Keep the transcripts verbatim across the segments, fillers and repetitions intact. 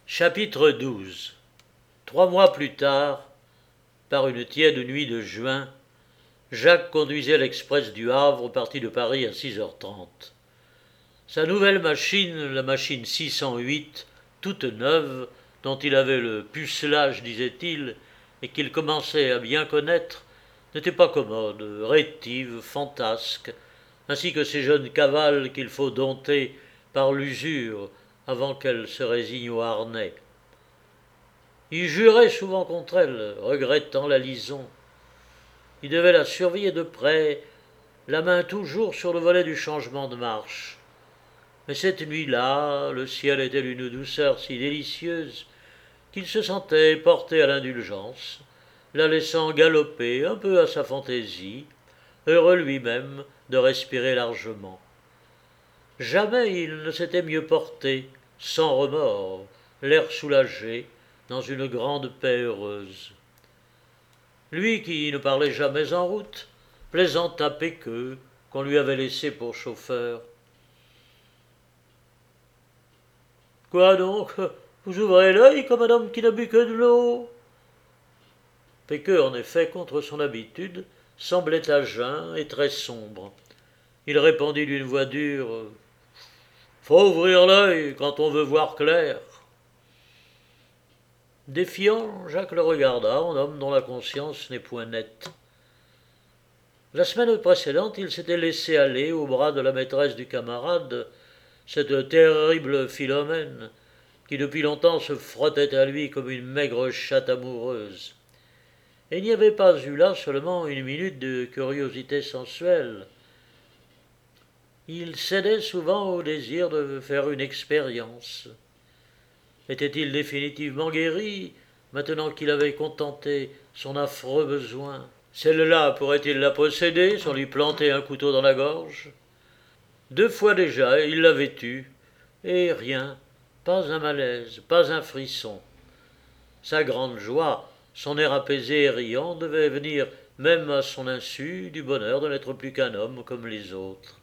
Chapitre douze. Trois mois plus tard, par une tiède nuit de juin, Jacques conduisait l'express du Havre parti de Paris à six heures trente. Sa nouvelle machine, la machine six cent huit, toute neuve, dont il avait le pucelage, disait-il, et qu'il commençait à bien connaître, n'était pas commode, rétive, fantasque, ainsi que ces jeunes cavales qu'il faut dompter par l'usure avant qu'elles se résignent au harnais. Il jurait souvent contre elle, regrettant la lison. Il devait la surveiller de près, la main toujours sur le volet du changement de marche. Mais cette nuit-là, le ciel était d'une douceur si délicieuse qu'il se sentait porté à l'indulgence, la laissant galoper un peu à sa fantaisie, heureux lui-même de respirer largement. Jamais il ne s'était mieux porté, sans remords, l'air soulagé, dans une grande paix heureuse. Lui qui ne parlait jamais en route, plaisanta Péqueux, qu'on lui avait laissé pour chauffeur. « Quoi donc, vous ouvrez l'œil comme un homme qui n'a bu que de l'eau ?» Péqueux, en effet, contre son habitude, semblait à jeun et très sombre. Il répondit d'une voix dure « Faut ouvrir l'œil quand on veut voir clair. » Défiant, Jacques le regarda en homme dont la conscience n'est point nette. La semaine précédente, il s'était laissé aller au bras de la maîtresse du camarade, cette terrible Philomène, qui depuis longtemps se frottait à lui comme une maigre chatte amoureuse. Et il n'y avait pas eu là seulement une minute de curiosité sensuelle. Il cédait souvent au désir de faire une expérience. Était-il définitivement guéri, maintenant qu'il avait contenté son affreux besoin? Celle-là pourrait-il la posséder sans lui planter un couteau dans la gorge? Deux fois déjà, il l'avait eue, et rien, pas un malaise, pas un frisson. Sa grande joie, son air apaisé et riant, devait venir, même à son insu, du bonheur de n'être plus qu'un homme comme les autres.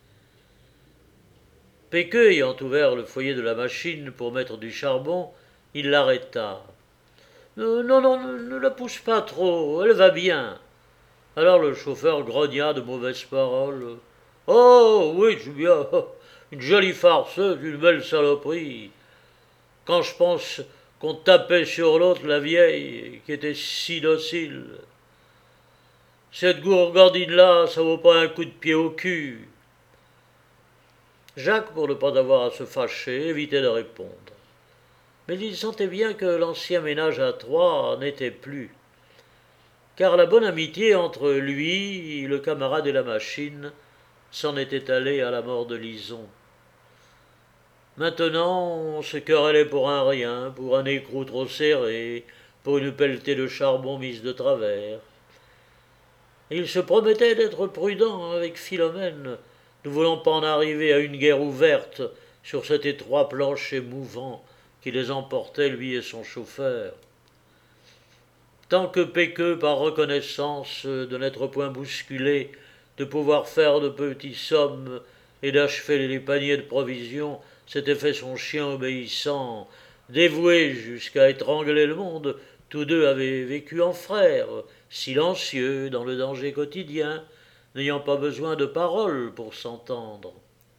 Péqueux ayant ouvert le foyer de la machine pour mettre du charbon, il l'arrêta. Euh, non, non, ne, ne la pousse pas trop, elle va bien. Alors le chauffeur grogna de mauvaises paroles. Oh, oui, je bien, une jolie farceuse, une belle saloperie. Quand je pense qu'on tapait sur l'autre, la vieille, qui était si docile. Cette gourgandine-là, ça vaut pas un coup de pied au cul. Jacques, pour ne pas avoir à se fâcher, évitait de répondre. Mais il sentait bien que l'ancien ménage à trois n'était plus, car la bonne amitié entre lui, le camarade et la machine, s'en était allée à la mort de Lison. Maintenant, on se querellait pour un rien, pour un écrou trop serré, pour une pelletée de charbon mise de travers. Et il se promettait d'être prudent avec Philomène, ne voulant pas en arriver à une guerre ouverte sur cet étroit plancher mouvant qui les emportait, lui et son chauffeur. Tant que Péqueux, par reconnaissance de n'être point bousculé, de pouvoir faire de petites sommes et d'achever les paniers de provisions, s'était fait son chien obéissant, dévoué jusqu'à étrangler le monde, tous deux avaient vécu en frères, silencieux dans le danger quotidien, n'ayant pas besoin de paroles pour s'entendre.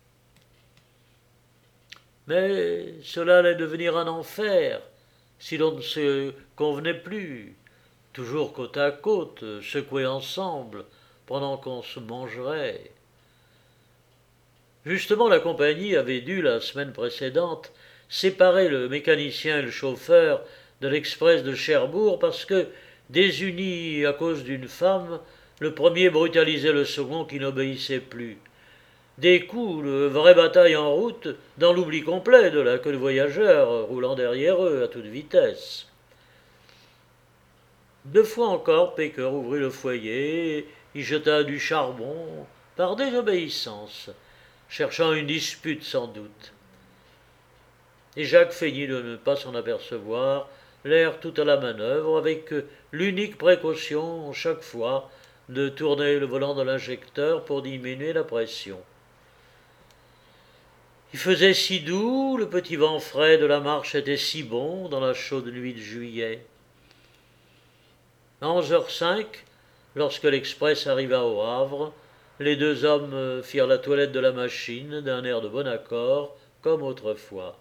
Mais cela allait devenir un enfer si l'on ne se convenait plus, toujours côte à côte, secoués ensemble, pendant qu'on se mangerait. Justement, la compagnie avait dû, la semaine précédente, séparer le mécanicien et le chauffeur de l'express de Cherbourg parce que, désunis à cause d'une femme, le premier brutalisait le second qui n'obéissait plus. Des coups, de vraie bataille en route, dans l'oubli complet de la queue de voyageurs roulant derrière eux à toute vitesse. Deux fois encore, Péqueux ouvrit le foyer, y jeta du charbon, par désobéissance, cherchant une dispute sans doute. Et Jacques feignit de ne pas s'en apercevoir, l'air tout à la manœuvre, avec l'unique précaution, chaque fois, de tourner le volant de l'injecteur pour diminuer la pression. Il faisait si doux, le petit vent frais de la marche était si bon dans la chaude nuit de juillet. À onze heures cinq, lorsque l'express arriva au Havre, les deux hommes firent la toilette de la machine d'un air de bon accord, comme autrefois.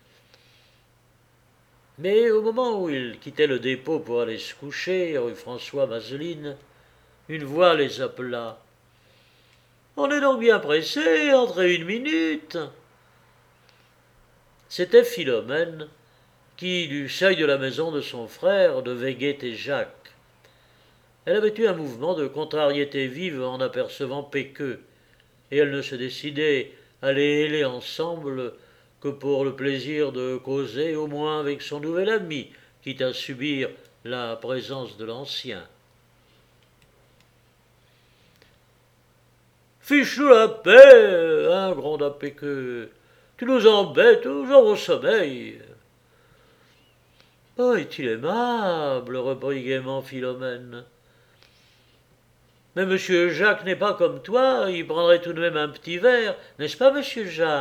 Mais au moment où ils quittaient le dépôt pour aller se coucher, rue François-Mazeline, une voix les appela. « On est donc bien pressé, entrez une minute !» C'était Philomène, qui, du seuil de la maison de son frère, devait guetter Jacques. Elle avait eu un mouvement de contrariété vive en apercevant Péqueux, et elle ne se décidait à les héler ensemble que pour le plaisir de causer au moins avec son nouvel ami, quitte à subir la présence de l'ancien. « Fiche-nous la paix, hein, gronda Péqueux. Tu nous embêtes, nous avons sommeil. » « Oh, est-il aimable !» reprit gaiement Philomène. « Mais monsieur Jacques n'est pas comme toi, il prendrait tout de même un petit verre, n'est-ce pas, monsieur Jacques ?»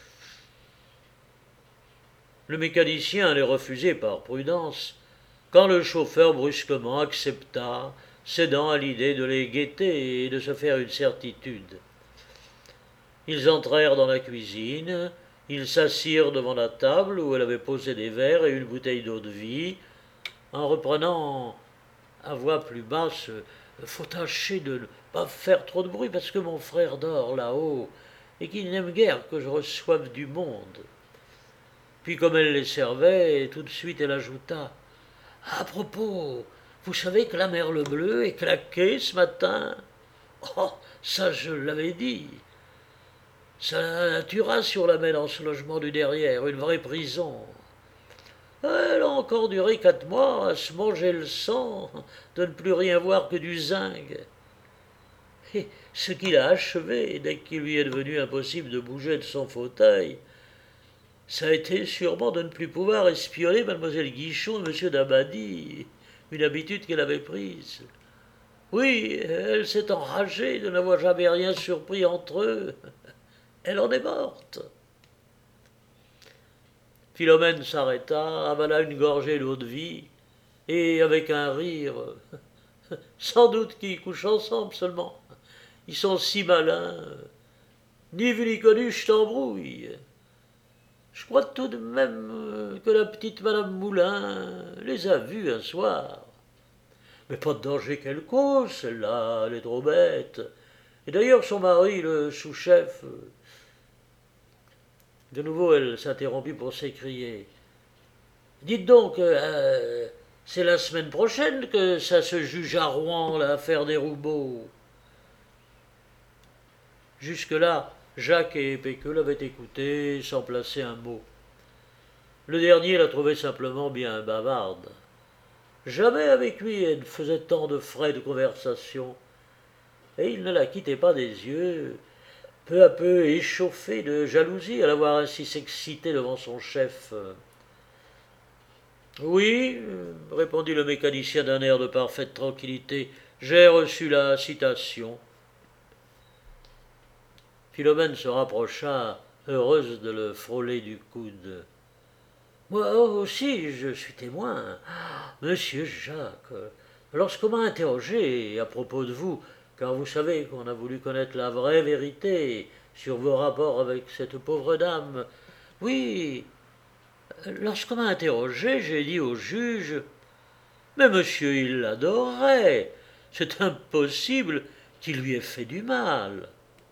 Le mécanicien allait refuser par prudence, quand le chauffeur brusquement accepta, cédant à l'idée de les guetter et de se faire une certitude. Ils entrèrent dans la cuisine, ils s'assirent devant la table où elle avait posé des verres et une bouteille d'eau-de-vie, en reprenant à voix plus basse « Faut tâcher de ne pas faire trop de bruit parce que mon frère dort là-haut et qu'il n'aime guère que je reçoive du monde. » Puis comme elle les servait, tout de suite elle ajouta « À propos, vous savez que la Merle Bleue est claquée ce matin ? Oh, ça je l'avais dit. Ça tuera sur la mêle en ce logement du derrière, une vraie prison. Elle a encore duré quatre mois à se manger le sang, de ne plus rien voir que du zinc. Et ce qu'il a achevé, dès qu'il lui est devenu impossible de bouger de son fauteuil, ça a été sûrement de ne plus pouvoir espionner mademoiselle Guichon et monsieur Dabadie, une habitude qu'elle avait prise. Oui, elle s'est enragée de n'avoir jamais rien surpris entre eux. Elle en est morte. » Philomène s'arrêta, avala une gorgée d'eau-de-vie, et avec un rire, « Sans doute qu'ils couchent ensemble seulement. Ils sont si malins. Ni vu ni connu, je t'embrouille. Je crois tout de même que la petite madame Moulin les a vus un soir. Mais pas de danger qu'elle cause, celle-là, elle est trop bête. Et d'ailleurs, son mari, le sous-chef... » De nouveau, elle s'interrompit pour s'écrier. « Dites donc, euh, c'est la semaine prochaine que ça se juge à Rouen, l'affaire des Roubaud. » Jusque-là, Jacques et Péqueux l'avaient écouté sans placer un mot. Le dernier la trouvait simplement bien bavarde. Jamais avec lui elle ne faisait tant de frais de conversation, et il ne la quittait pas des yeux, peu à peu échauffé de jalousie à la voir ainsi s'exciter devant son chef. « Oui, répondit le mécanicien d'un air de parfaite tranquillité, j'ai reçu la citation. » Philomène se rapprocha, heureuse de le frôler du coude. « Moi aussi, je suis témoin. Monsieur Jacques, lorsqu'on m'a interrogé à propos de vous, car vous savez qu'on a voulu connaître la vraie vérité sur vos rapports avec cette pauvre dame. Oui, lorsqu'on m'a interrogé, j'ai dit au juge, « Mais monsieur, il l'adorait. C'est impossible qu'il lui ait fait du mal. »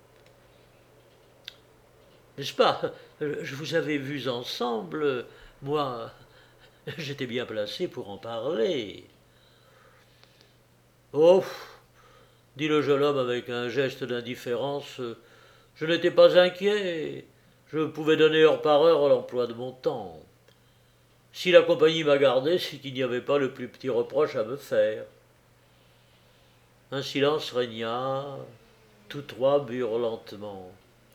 N'est-ce pas? Je vous avais vus ensemble. Moi, j'étais bien placé pour en parler. « Oh, dit le jeune homme avec un geste d'indifférence, je n'étais pas inquiet. Je pouvais donner heure par heure l'emploi de mon temps. Si la compagnie m'a gardé, c'est qu'il n'y avait pas le plus petit reproche à me faire. » Un silence régna, tous trois burent lentement.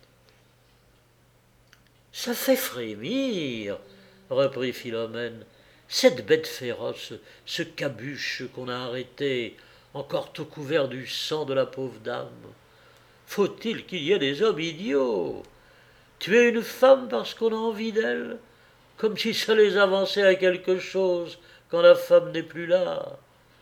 « Ça fait frémir, reprit Philomène, cette bête féroce, ce cabuche qu'on a arrêté, encore tout couvert du sang de la pauvre dame. Faut-il qu'il y ait des hommes idiots? Tuer une femme parce qu'on a envie d'elle, comme si ça les avançait à quelque chose quand la femme n'est plus là.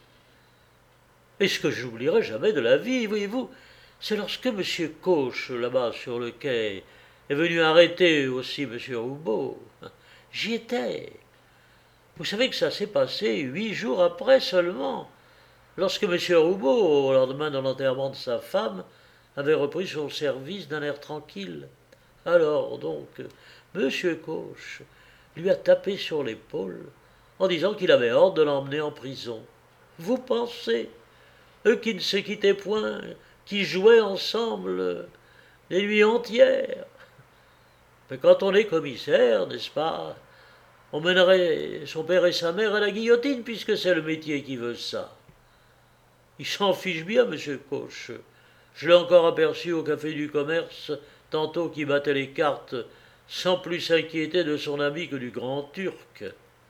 Et ce que je n'oublierai jamais de la vie, voyez-vous, c'est lorsque M. Cauche, là-bas sur le quai, est venu arrêter aussi M. Roubaud. J'y étais. Vous savez que ça s'est passé huit jours après seulement, lorsque M. Roubaud, au lendemain de l'enterrement de sa femme, avait repris son service d'un air tranquille. Alors donc, M. Cauche lui a tapé sur l'épaule en disant qu'il avait ordre de l'emmener en prison. Vous pensez, eux qui ne se quittaient point, qui jouaient ensemble des nuits entières. Mais quand on est commissaire, n'est-ce pas, on mènerait son père et sa mère à la guillotine, puisque c'est le métier qui veut ça. Il s'en fiche bien, M. Cauche. Je l'ai encore aperçu au café du commerce, tantôt qui battait les cartes, sans plus s'inquiéter de son ami que du grand Turc.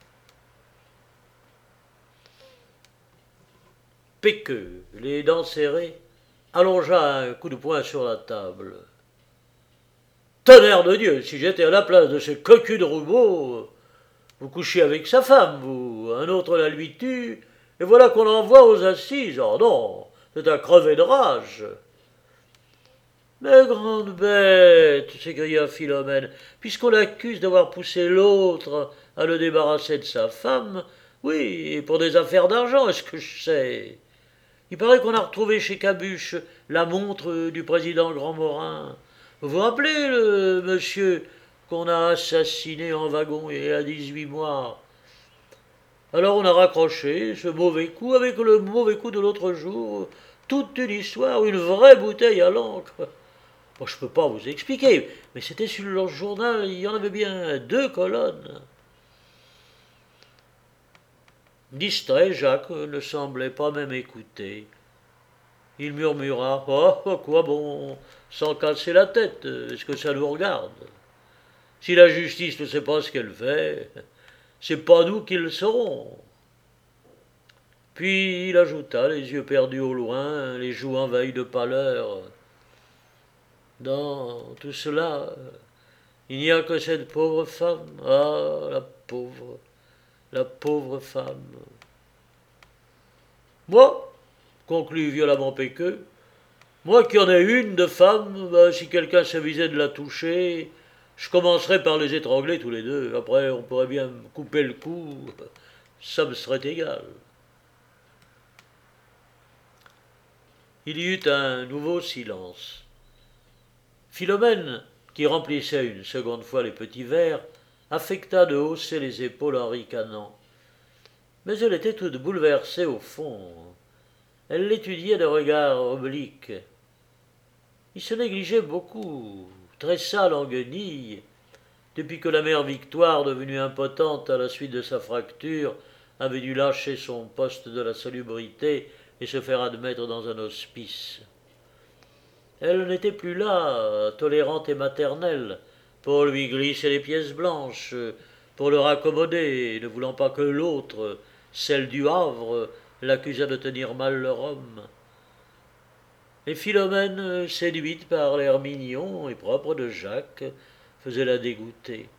Péqueux, les dents serrées, allongea un coup de poing sur la table. Tonnerre de Dieu, si j'étais à la place de ce cocu de Roubaud, vous couchiez avec sa femme, vous, un autre la lui tue, et voilà qu'on l'envoie aux assises. Oh non, c'est à crever de rage. Mais grande bête, s'écria Philomène, puisqu'on l'accuse d'avoir poussé l'autre à le débarrasser de sa femme, oui, et pour des affaires d'argent, est-ce que je sais? Il paraît qu'on a retrouvé chez Cabuche la montre du président Grandmorin. Vous vous rappelez le monsieur qu'on a assassiné en wagon il y a dix-huit mois? Alors on a raccroché ce mauvais coup avec le mauvais coup de l'autre jour. Toute une histoire, une vraie bouteille à l'encre. Bon, je ne peux pas vous expliquer, mais c'était sur le journal, il y en avait bien deux colonnes. Distrait, Jacques ne semblait pas même écouter. Il murmura « Oh, quoi bon, sans casser la tête, est-ce que ça nous regarde? Si la justice ne sait pas ce qu'elle fait, c'est pas nous qui le saurons. » Puis il ajouta, les yeux perdus au loin, les joues envahies de pâleur. « Dans tout cela, il n'y a que cette pauvre femme. Ah, la pauvre, la pauvre femme. » Moi, conclut violemment Péqueux, moi qui en ai une de femme, ben, si quelqu'un s'avisait de la toucher, je commencerais par les étrangler tous les deux. Après, on pourrait bien me couper le cou, ça me serait égal. Il y eut un nouveau silence. Philomène, qui remplissait une seconde fois les petits verres, affecta de hausser les épaules en ricanant. Mais elle était toute bouleversée au fond. Elle l'étudiait de regard oblique. Il se négligeait beaucoup, très sale en guenilles, depuis que la mère Victoire, devenue impotente à la suite de sa fracture, avait dû lâcher son poste de la salubrité et se faire admettre dans un hospice. Elle n'était plus là, tolérante et maternelle, pour lui glisser les pièces blanches, pour le raccommoder, ne voulant pas que l'autre, celle du Havre, l'accusât de tenir mal leur homme. Et Philomène, séduite par l'air mignon et propre de Jacques, faisait la dégoûter.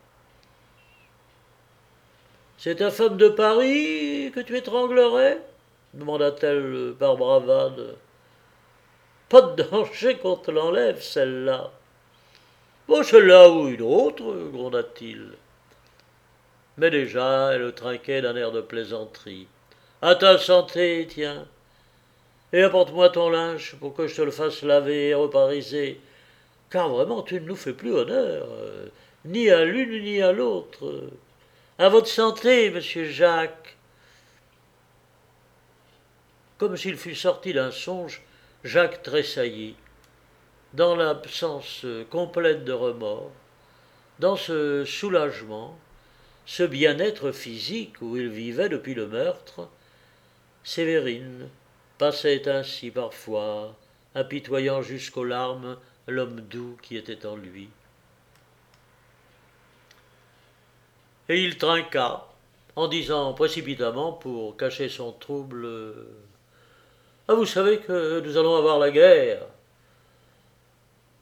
« C'est ta femme de Paris que tu étranglerais » demanda-t-elle par bravade. « Pas de danger qu'on te l'enlève, celle-là. »« Bon, celle-là ou une autre, gronda-t-il. Mais déjà, elle trinquait d'un air de plaisanterie. « À ta santé, tiens. Et apporte-moi ton linge pour que je te le fasse laver et repariser, car vraiment tu ne nous fais plus honneur, euh, ni à l'une ni à l'autre. À votre santé, monsieur Jacques. » Comme s'il fût sorti d'un songe, Jacques tressaillit, dans l'absence complète de remords, dans ce soulagement, ce bien-être physique où il vivait depuis le meurtre. Sévérine passait ainsi parfois, apitoyant jusqu'aux larmes l'homme doux qui était en lui. Et il trinqua, en disant précipitamment, pour cacher son trouble, « Ah, vous savez que nous allons avoir la guerre. »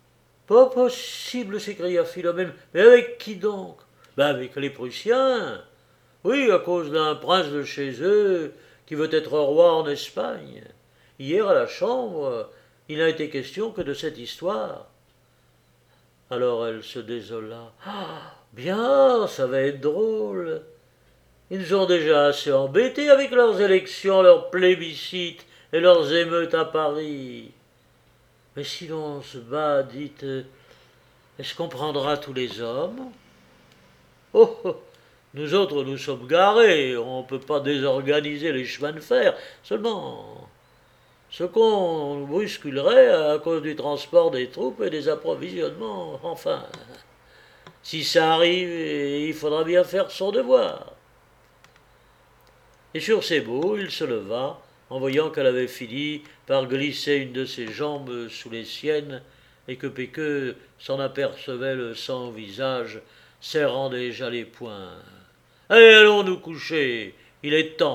Pas possible, s'écria Philomène. Mais avec qui donc? Ben avec les Prussiens. Oui, à cause d'un prince de chez eux qui veut être roi en Espagne. Hier à la Chambre, il n'a été question que de cette histoire. Alors elle se désola. Ah, bien, ça va être drôle. Ils nous ont déjà assez embêtés avec leurs élections, leurs plébiscites et leurs émeutes à Paris. Mais si l'on se bat, dites, est-ce qu'on prendra tous les hommes? Oh, oh, nous autres, nous sommes garés, on ne peut pas désorganiser les chemins de fer. Seulement, ce qu'on brusculerait à cause du transport des troupes et des approvisionnements, enfin, si ça arrive, il faudra bien faire son devoir. Et sur ces mots, il se leva, en voyant qu'elle avait fini par glisser une de ses jambes sous les siennes, et que Péqueux s'en apercevait le sang au visage, serrant déjà les poings. « Allez, allons nous coucher, il est temps. »«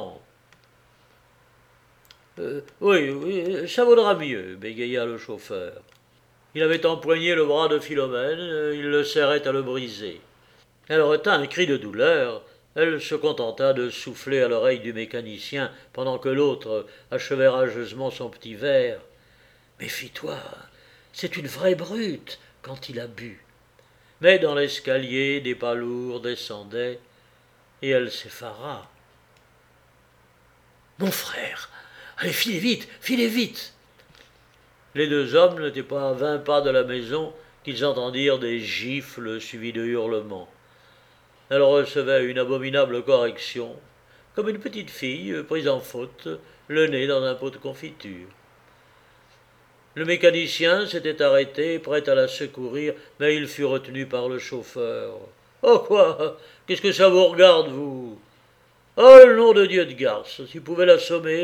Euh, oui, oui, ça vaudra mieux, » bégaya le chauffeur. Il avait empoigné le bras de Philomène, il le serrait à le briser. Elle retint un cri de douleur. Elle se contenta de souffler à l'oreille du mécanicien pendant que l'autre achevait rageusement son petit verre. « Méfie-toi, c'est une vraie brute quand il a bu. » Mais dans l'escalier, des pas lourds descendaient, et elle s'effara. « Mon frère, allez, filez vite, filez vite !» Les deux hommes n'étaient pas à vingt pas de la maison qu'ils entendirent des gifles suivis de hurlements. Elle recevait une abominable correction, comme une petite fille prise en faute, le nez dans un pot de confiture. Le mécanicien s'était arrêté, prêt à la secourir, mais il fut retenu par le chauffeur. « Oh quoi? Qu'est-ce que ça vous regarde, vous? Oh, le nom de Dieu de Garce, s'il pouvait l'assommer !»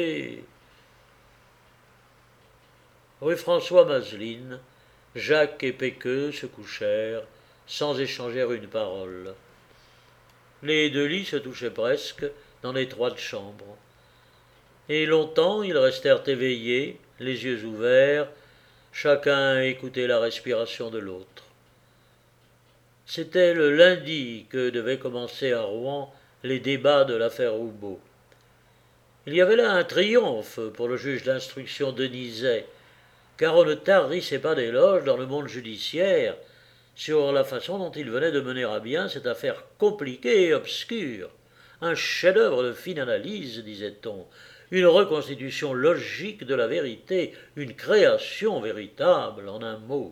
Rue François-Mazeline, Jacques et Péqueux se couchèrent, sans échanger une parole. Les deux lits se touchaient presque dans l'étroite chambre. Et longtemps ils restèrent éveillés, les yeux ouverts, chacun écoutait la respiration de l'autre. C'était le lundi que devaient commencer à Rouen les débats de l'affaire Roubaud. Il y avait là un triomphe pour le juge d'instruction Denizet, car on ne tarissait pas d'éloges dans le monde judiciaire sur la façon dont il venait de mener à bien cette affaire compliquée et obscure. Un chef-d'œuvre de fine analyse, disait-on, une reconstitution logique de la vérité, une création véritable, en un mot.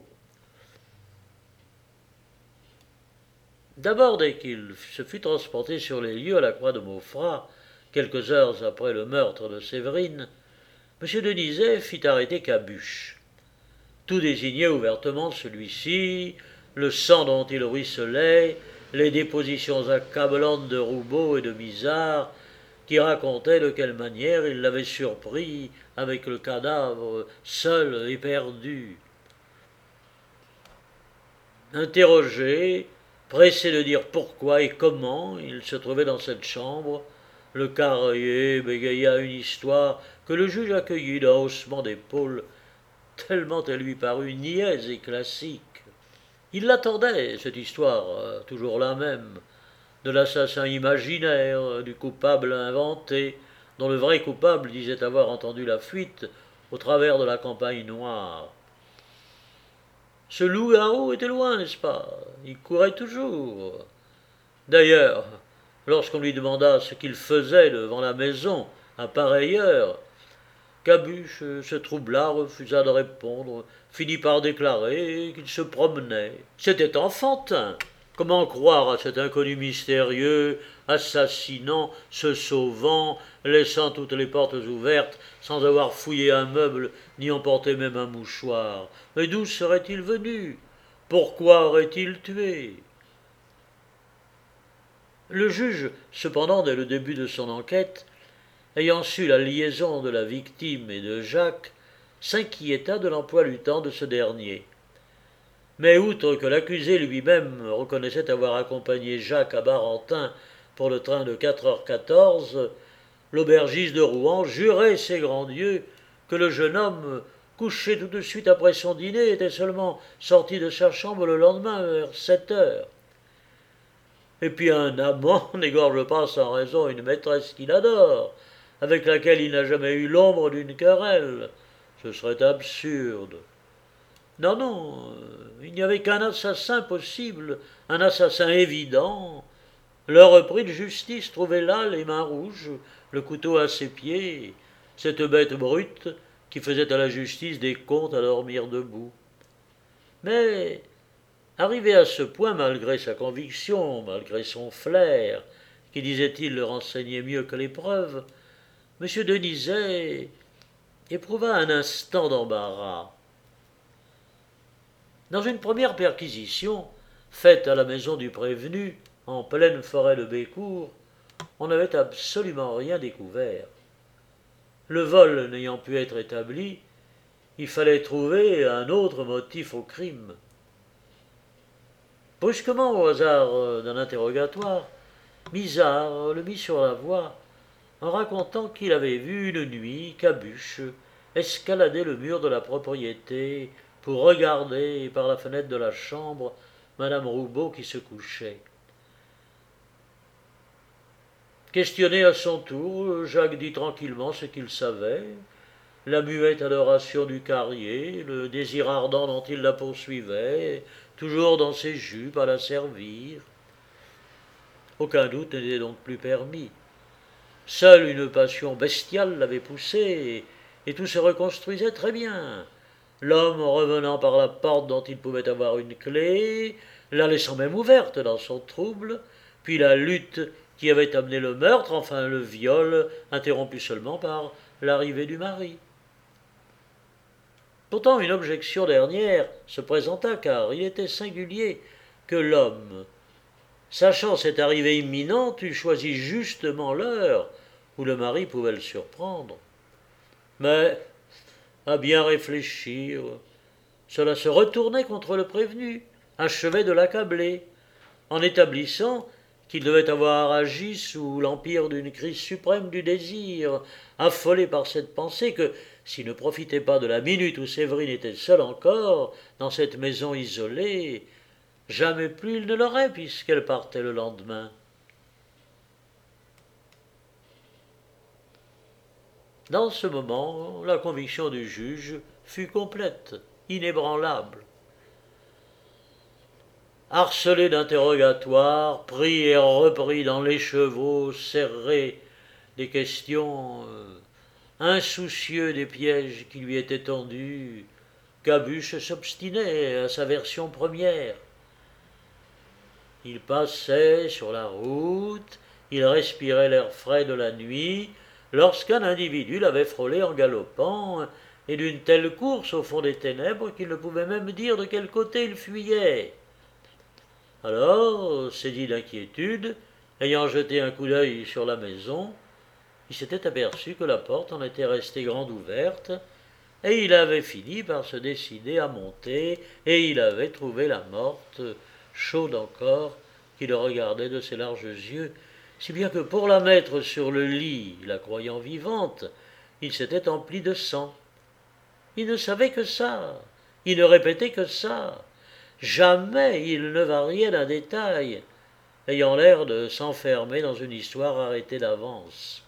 D'abord, dès qu'il se fut transporté sur les lieux à la Croix de Maufras, quelques heures après le meurtre de Séverine, M. Denizet fit arrêter Cabuche. Tout désignait ouvertement celui-ci, le sang dont il ruisselait, les dépositions accablantes de Roubaud et de Misard, qui racontaient de quelle manière il l'avait surpris avec le cadavre seul et perdu. Interrogé, pressé de dire pourquoi et comment il se trouvait dans cette chambre, le carrier bégaya une histoire que le juge accueillit d'un haussement d'épaules, tellement elle lui parut niaise et classique. Il l'attendait, cette histoire, toujours la même, de l'assassin imaginaire, du coupable inventé, dont le vrai coupable disait avoir entendu la fuite au travers de la campagne noire. Ce loup-garou était loin, n'est-ce pas? Il courait toujours. D'ailleurs, lorsqu'on lui demanda ce qu'il faisait devant la maison à pareille heure, Cabuche se troubla, refusa de répondre, finit par déclarer qu'il se promenait. C'était enfantin. Comment croire à cet inconnu mystérieux, assassinant, se sauvant, laissant toutes les portes ouvertes, sans avoir fouillé un meuble, ni emporté même un mouchoir? Mais d'où serait-il venu? Pourquoi aurait-il tué? Le juge, cependant, dès le début de son enquête, ayant su la liaison de la victime et de Jacques, s'inquiéta de l'emploi du temps de ce dernier. Mais outre que l'accusé lui-même reconnaissait avoir accompagné Jacques à Barentin pour le train de quatre heures quatorze, l'aubergiste de Rouen jurait ses grands dieux que le jeune homme couché tout de suite après son dîner, était seulement sorti de sa chambre le lendemain vers sept heures. Et puis un amant n'égorge pas sans raison une maîtresse qu'il adore, avec laquelle il n'a jamais eu l'ombre d'une querelle. Ce serait absurde. Non, non, il n'y avait qu'un assassin possible, un assassin évident. Le repris de justice trouvait là, les mains rouges, le couteau à ses pieds, cette bête brute qui faisait à la justice des comptes à dormir debout. Mais, arrivé à ce point, malgré sa conviction, malgré son flair, qui disait-il le renseignait mieux que les preuves, M. Denizet éprouva un instant d'embarras. Dans une première perquisition, faite à la maison du prévenu, en pleine forêt de Bécourt, on n'avait absolument rien découvert. Le vol n'ayant pu être établi, il fallait trouver un autre motif au crime. Brusquement, au hasard d'un interrogatoire, Misard le mit sur la voie en racontant qu'il avait vu une nuit Cabuche escalader le mur de la propriété pour regarder par la fenêtre de la chambre madame Roubaud qui se couchait. Questionné à son tour, Jacques dit tranquillement ce qu'il savait, la muette adoration du Carrier, le désir ardent dont il la poursuivait, toujours dans ses jupes à la servir. Aucun doute n'était donc plus permis. Seule une passion bestiale l'avait poussé, et, et tout se reconstruisait très bien. L'homme revenant par la porte dont il pouvait avoir une clé, la laissant même ouverte dans son trouble, puis la lutte qui avait amené le meurtre, enfin le viol, interrompu seulement par l'arrivée du mari. Pourtant une objection dernière se présenta, car il était singulier que l'homme, sachant cette arrivée imminente, eût choisi justement l'heure où le mari pouvait le surprendre. Mais, à bien réfléchir, cela se retournait contre le prévenu, achevait de l'accabler, en établissant qu'il devait avoir agi sous l'empire d'une crise suprême du désir, affolé par cette pensée que, s'il ne profitait pas de la minute où Séverine était seule encore, dans cette maison isolée, jamais plus il ne l'aurait, puisqu'elle partait le lendemain. Dans ce moment, la conviction du juge fut complète, inébranlable. Harcelé d'interrogatoires, pris et repris dans l'écheveau serré des questions, euh, insoucieux des pièges qui lui étaient tendus, Cabuche s'obstinait à sa version première. Il passait sur la route, il respirait l'air frais de la nuit, lorsqu'un individu l'avait frôlé en galopant, et d'une telle course au fond des ténèbres qu'il ne pouvait même dire de quel côté il fuyait. Alors, saisi d'inquiétude, ayant jeté un coup d'œil sur la maison, il s'était aperçu que la porte en était restée grande ouverte, et il avait fini par se décider à monter, et il avait trouvé la morte, chaude encore, qui le regardait de ses larges yeux, si bien que pour la mettre sur le lit, la croyant vivante, il s'était empli de sang. Il ne savait que ça, il ne répétait que ça. Jamais il ne variait d'un détail, ayant l'air de s'enfermer dans une histoire arrêtée d'avance.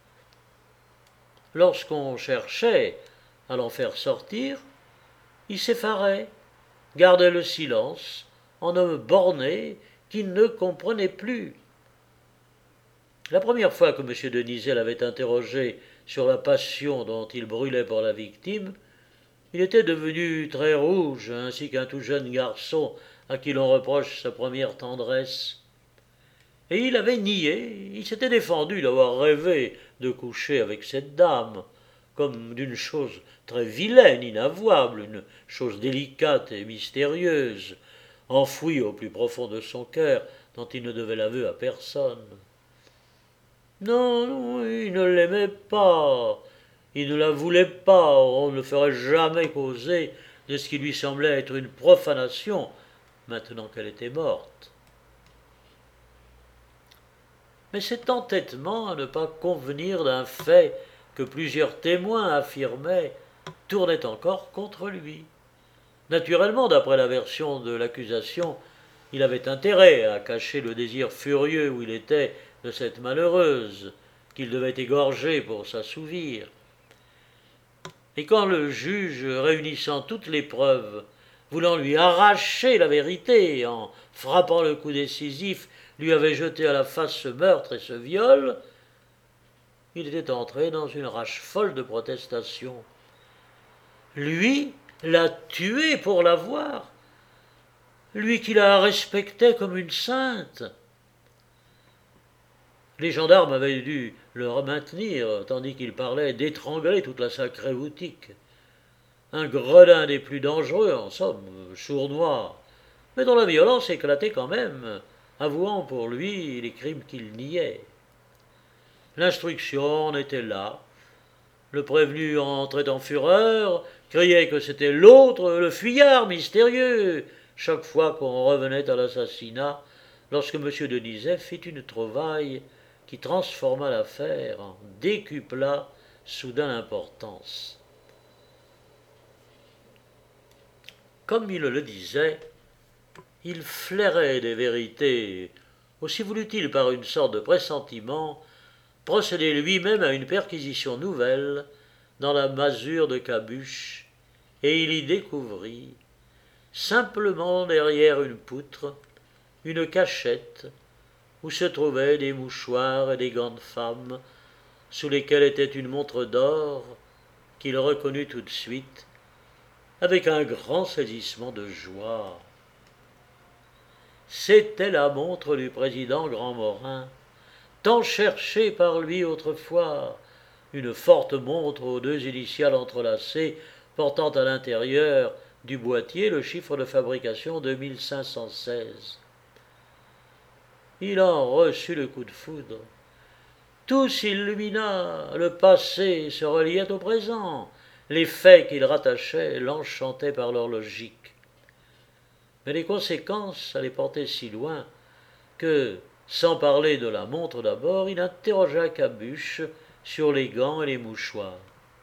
Lorsqu'on cherchait à l'en faire sortir, il s'effarait, gardait le silence, en homme borné qui ne comprenait plus. La première fois que M. Denizet l'avait interrogé sur la passion dont il brûlait pour la victime, il était devenu très rouge, ainsi qu'un tout jeune garçon à qui l'on reproche sa première tendresse. Et il avait nié, il s'était défendu d'avoir rêvé de coucher avec cette dame, comme d'une chose très vilaine, inavouable, une chose délicate et mystérieuse, enfouie au plus profond de son cœur, dont il ne devait l'aveu à personne. Non, non, il ne l'aimait pas, il ne la voulait pas, on ne ferait jamais causer de ce qui lui semblait être une profanation, maintenant qu'elle était morte. Mais cet entêtement à ne pas convenir d'un fait que plusieurs témoins affirmaient tournait encore contre lui. Naturellement, d'après la version de l'accusation, il avait intérêt à cacher le désir furieux où il était de cette malheureuse, qu'il devait égorger pour s'assouvir. Et quand le juge, réunissant toutes les preuves, voulant lui arracher la vérité, en frappant le coup décisif, lui avait jeté à la face ce meurtre et ce viol, il était entré dans une rage folle de protestation. Lui l'a tuée pour la voir, lui qui la respectait comme une sainte. Les gendarmes avaient dû le maintenir, tandis qu'il parlait d'étrangler toute la sacrée boutique. Un gredin des plus dangereux, en somme, sournois, mais dont la violence éclatait quand même, avouant pour lui les crimes qu'il niait. L'instruction en était là. Le prévenu entrait en fureur, criait que c'était l'autre, le fuyard mystérieux, chaque fois qu'on revenait à l'assassinat, lorsque M. Denizet fit une trouvaille qui transforma l'affaire, en décupla soudain l'importance. Comme il le disait, il flairait des vérités, aussi voulut-il par une sorte de pressentiment procéder lui-même à une perquisition nouvelle dans la masure de Cabuche, et il y découvrit, simplement derrière une poutre, une cachette où se trouvaient des mouchoirs et des gants de femme, sous lesquels était une montre d'or qu'il reconnut tout de suite, avec un grand saisissement de joie. C'était la montre du président Grandmorin, tant cherchée par lui autrefois, une forte montre aux deux initiales entrelacées, portant à l'intérieur du boîtier le chiffre de fabrication deux mille cinq cent seize. Il en reçut le coup de foudre. Tout s'illumina, le passé se reliait au présent, les faits qu'il rattachait l'enchantaient par leur logique. Mais les conséquences allaient porter si loin que, sans parler de la montre d'abord, il interrogea Cabuche sur les gants et les mouchoirs.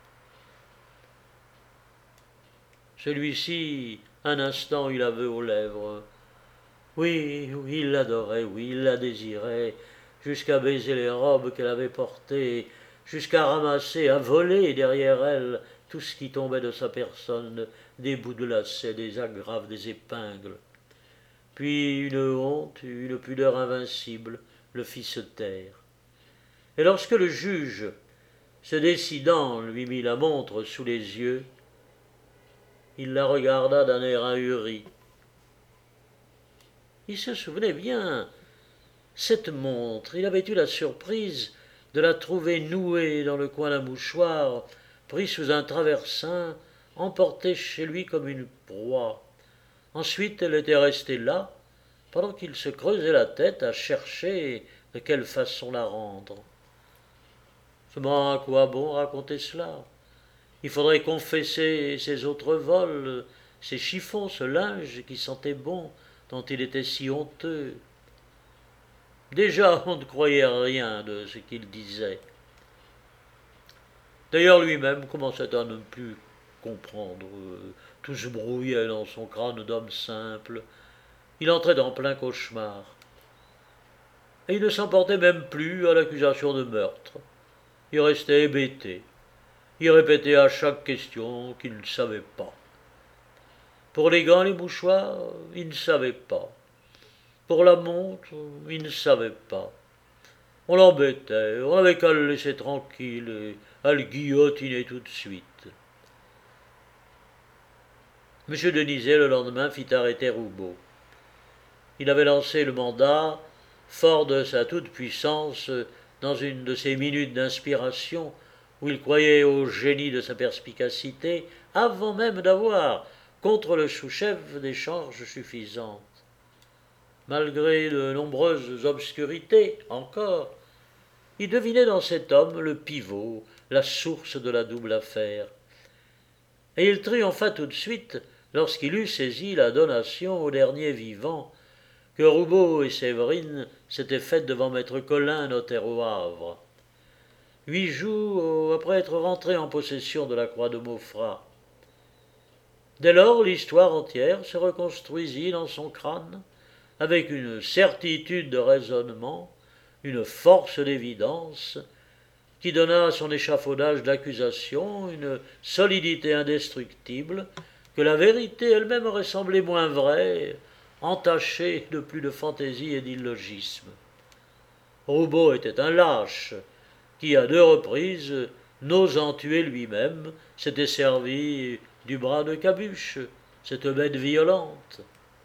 Celui-ci, un instant, eut l'aveu aux lèvres. Oui, oui, il l'adorait, oui, il la désirait, jusqu'à baiser les robes qu'elle avait portées, jusqu'à ramasser, à voler derrière elle tout ce qui tombait de sa personne, des bouts de lacets, des agrafes, des épingles. Puis une honte, une pudeur invincible le fit se taire. Et lorsque le juge, se décidant, lui mit la montre sous les yeux, il la regarda d'un air ahuri. Il se souvenait bien, cette montre, il avait eu la surprise de la trouver nouée dans le coin d'un mouchoir, pris sous un traversin, emportée chez lui comme une proie. Ensuite, elle était restée là, pendant qu'il se creusait la tête à chercher de quelle façon la rendre. Seulement, à quoi bon raconter cela? Il faudrait confesser ces autres vols, ces chiffons, ce linge qui sentait bon, dont il était si honteux. Déjà, on ne croyait rien de ce qu'il disait. D'ailleurs, lui-même commençait à ne plus comprendre. Tout se brouillait dans son crâne d'homme simple. Il entrait en plein cauchemar. Et il ne s'emportait même plus à l'accusation de meurtre. Il restait hébété. Il répétait à chaque question qu'il ne savait pas. Pour les gants et les mouchoirs, il ne savait pas. Pour la montre, il ne savait pas. On l'embêtait, on n'avait qu'à le laisser tranquille et à le guillotiner tout de suite. M. Denizet, le lendemain, fit arrêter Roubaud. Il avait lancé le mandat, fort de sa toute-puissance, dans une de ces minutes d'inspiration où il croyait au génie de sa perspicacité, avant même d'avoir, contre le sous-chef, des charges suffisantes. Malgré de nombreuses obscurités encore, il devinait dans cet homme le pivot, la source de la double affaire. Et il triompha tout de suite lorsqu'il eut saisi la donation au dernier vivant que Roubaud et Séverine s'étaient faite devant maître Colin, notaire au Havre. huit jours après être rentré en possession de la croix de Maufras. Dès lors, l'histoire entière se reconstruisit dans son crâne, avec une certitude de raisonnement, une force d'évidence, qui donna à son échafaudage d'accusation une solidité indestructible, que la vérité elle-même aurait semblé moins vraie, entachée de plus de fantaisie et d'illogisme. Roubaud était un lâche, qui à deux reprises, n'osant tuer lui-même, s'était servi du bras de Cabuche, cette bête violente.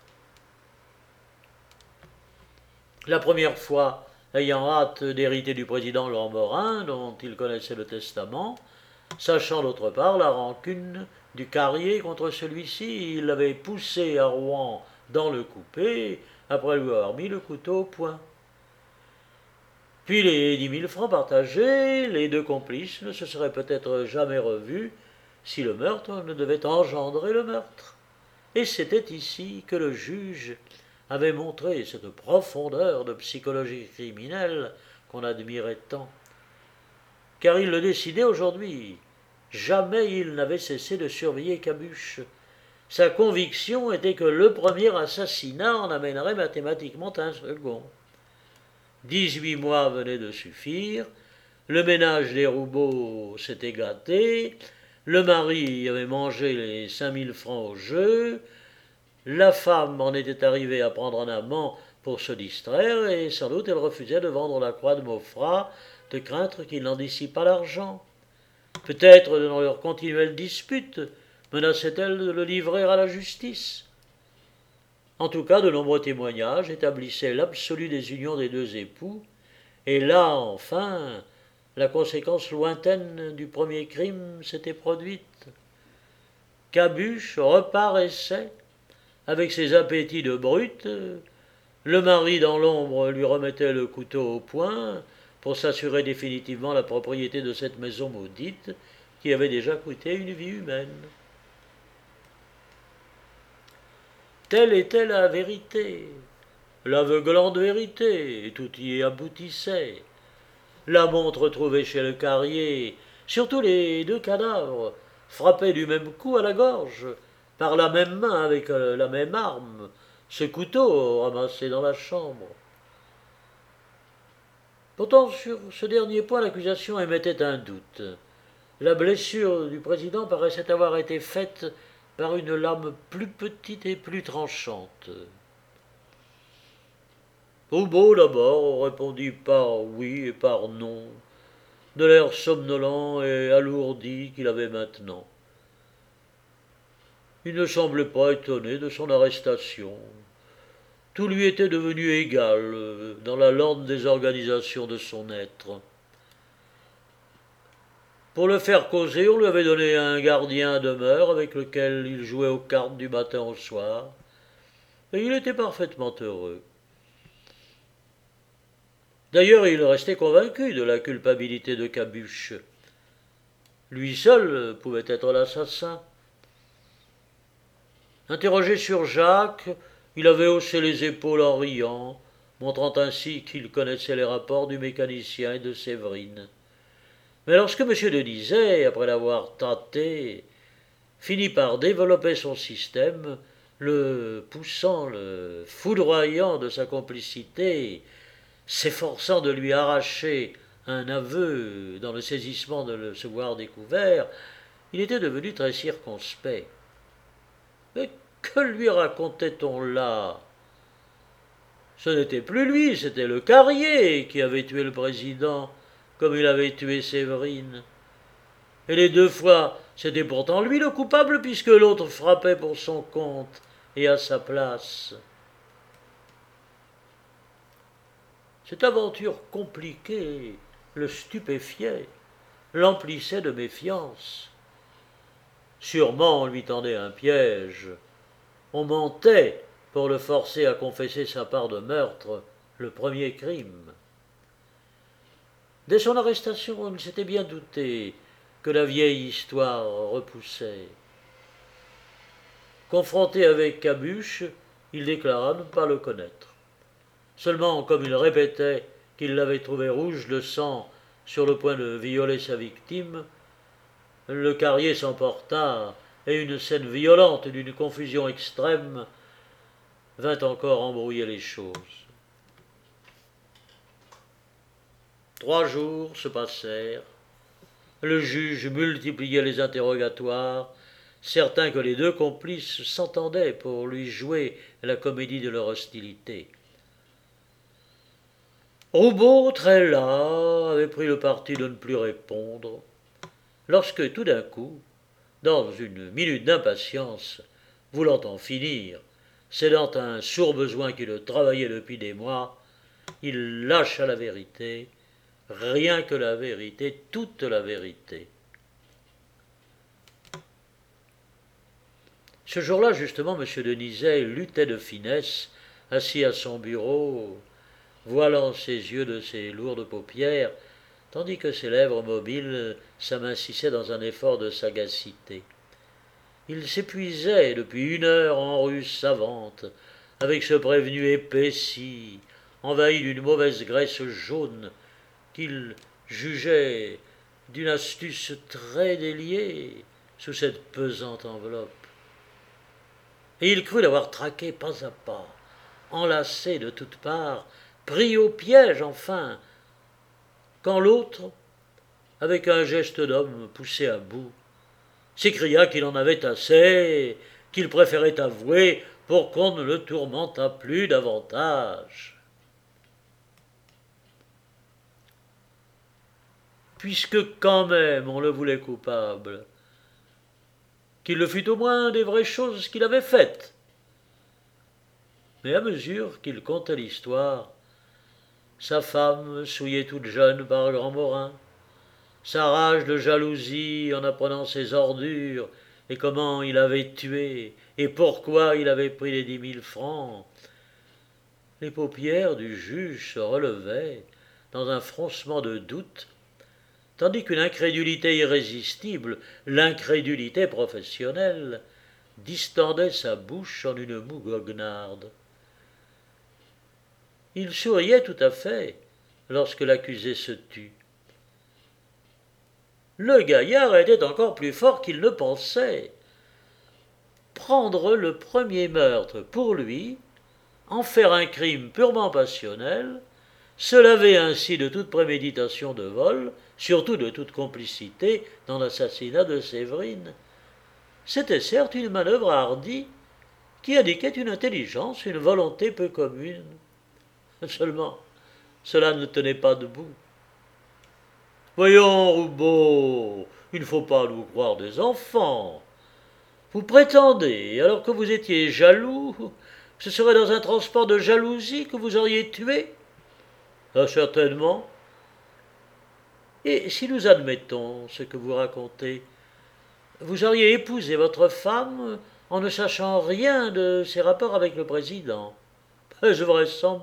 La première fois, ayant hâte d'hériter du président Lamborin, dont il connaissait le testament, sachant d'autre part la rancune du Carrier contre celui-ci, il l'avait poussé à Rouen dans le coupé, après lui avoir mis le couteau au poing. Puis les dix mille francs partagés, les deux complices ne se seraient peut-être jamais revus si le meurtre ne devait engendrer le meurtre. Et c'était ici que le juge avait montré cette profondeur de psychologie criminelle qu'on admirait tant. Car il le décidait aujourd'hui. Jamais il n'avait cessé de surveiller Cabuche. Sa conviction était que le premier assassinat en amènerait mathématiquement un second. Dix-huit mois venaient de suffire, le ménage des Roubaud s'était gâté, le mari avait mangé les cinq mille francs au jeu, la femme en était arrivée à prendre un amant pour se distraire, et sans doute elle refusait de vendre la croix de Maufras, de craindre qu'il n'en dissipât l'argent. Peut-être, dans leur continuelle dispute, menaçait-elle de le livrer à la justice. En tout cas, de nombreux témoignages établissaient l'absolu désunion des deux époux, et là, enfin, la conséquence lointaine du premier crime s'était produite. Cabuche reparaissait, avec ses appétits de brute, le mari dans l'ombre lui remettait le couteau au poing pour s'assurer définitivement la propriété de cette maison maudite qui avait déjà coûté une vie humaine. Telle était la vérité, l'aveuglante vérité, et tout y aboutissait. La montre trouvée chez le Carrier, surtout les deux cadavres, frappés du même coup à la gorge, par la même main avec la même arme, ce couteau ramassé dans la chambre. Pourtant, sur ce dernier point, l'accusation émettait un doute. La blessure du président paraissait avoir été faite par une lame plus petite et plus tranchante. Roubaud, d'abord, répondit par oui et par non, de l'air somnolent et alourdi qu'il avait maintenant. Il ne semblait pas étonné de son arrestation. Tout lui était devenu égal dans la lente désorganisation de son être. Pour le faire causer, on lui avait donné un gardien à demeure avec lequel il jouait aux cartes du matin au soir, et il était parfaitement heureux. D'ailleurs, il restait convaincu de la culpabilité de Cabuche. Lui seul pouvait être l'assassin. Interrogé sur Jacques, il avait haussé les épaules en riant, montrant ainsi qu'il connaissait les rapports du mécanicien et de Séverine. Mais lorsque M. Denizet, après l'avoir tâté, finit par développer son système, le poussant, le foudroyant de sa complicité, s'efforçant de lui arracher un aveu dans le saisissement de le se voir découvert, il était devenu très circonspect. Mais que lui racontait-on là? Ce n'était plus lui, c'était le Carrier qui avait tué le président, comme il avait tué Séverine. Et les deux fois, c'était pourtant lui le coupable, puisque l'autre frappait pour son compte et à sa place. Cette aventure compliquée le stupéfiait, l'emplissait de méfiance. Sûrement on lui tendait un piège. On mentait pour le forcer à confesser sa part de meurtre, le premier crime. Dès son arrestation, il s'était bien douté que la vieille histoire repoussait. Confronté avec Cabuche, il déclara ne pas le connaître. Seulement, comme il répétait qu'il l'avait trouvé rouge de sang sur le point de violer sa victime, le Carrier s'emporta et une scène violente d'une confusion extrême vint encore embrouiller les choses. Trois jours se passèrent. Le juge multipliait les interrogatoires, certain que les deux complices s'entendaient pour lui jouer la comédie de leur hostilité. Roubaud, très las, avait pris le parti de ne plus répondre, lorsque tout d'un coup, dans une minute d'impatience, voulant en finir, cédant à un sourd besoin qui le travaillait depuis des mois, il lâcha la vérité, rien que la vérité, toute la vérité. Ce jour-là, justement, M. Denizet luttait de finesse, assis à son bureau, voilant ses yeux de ses lourdes paupières, tandis que ses lèvres mobiles s'amincissaient dans un effort de sagacité. Il s'épuisait depuis une heure en ruses savantes, avec ce prévenu épaissi, envahi d'une mauvaise graisse jaune, qu'il jugeait d'une astuce très déliée sous cette pesante enveloppe. Et il crut l'avoir traqué pas à pas, enlacé de toutes parts, pris au piège enfin, quand l'autre, avec un geste d'homme poussé à bout, s'écria qu'il en avait assez, qu'il préférait avouer pour qu'on ne le tourmentât plus davantage. Puisque quand même on le voulait coupable, qu'il le fût au moins des vraies choses qu'il avait faites. Mais à mesure qu'il contait l'histoire, sa femme, souillée toute jeune par Grand Morin, sa rage de jalousie en apprenant ses ordures, et comment il avait tué, et pourquoi il avait pris les dix mille francs, les paupières du juge se relevaient dans un froncement de doute, tandis qu'une incrédulité irrésistible, l'incrédulité professionnelle, distendait sa bouche en une moue goguenarde. Il souriait tout à fait lorsque l'accusé se tut. Le gaillard était encore plus fort qu'il ne pensait. Prendre le premier meurtre pour lui, en faire un crime purement passionnel, se laver ainsi de toute préméditation de vol, surtout de toute complicité dans l'assassinat de Séverine, c'était certes une manœuvre hardie qui indiquait une intelligence, une volonté peu commune. Seulement, cela ne tenait pas debout. Voyons, Roubaud, il ne faut pas nous croire des enfants. Vous prétendez, alors que vous étiez jaloux, que ce serait dans un transport de jalousie que vous auriez tué ? Ah, certainement. Et si nous admettons ce que vous racontez, vous auriez épousé votre femme en ne sachant rien de ses rapports avec le président. Est-ce vraisemblable ?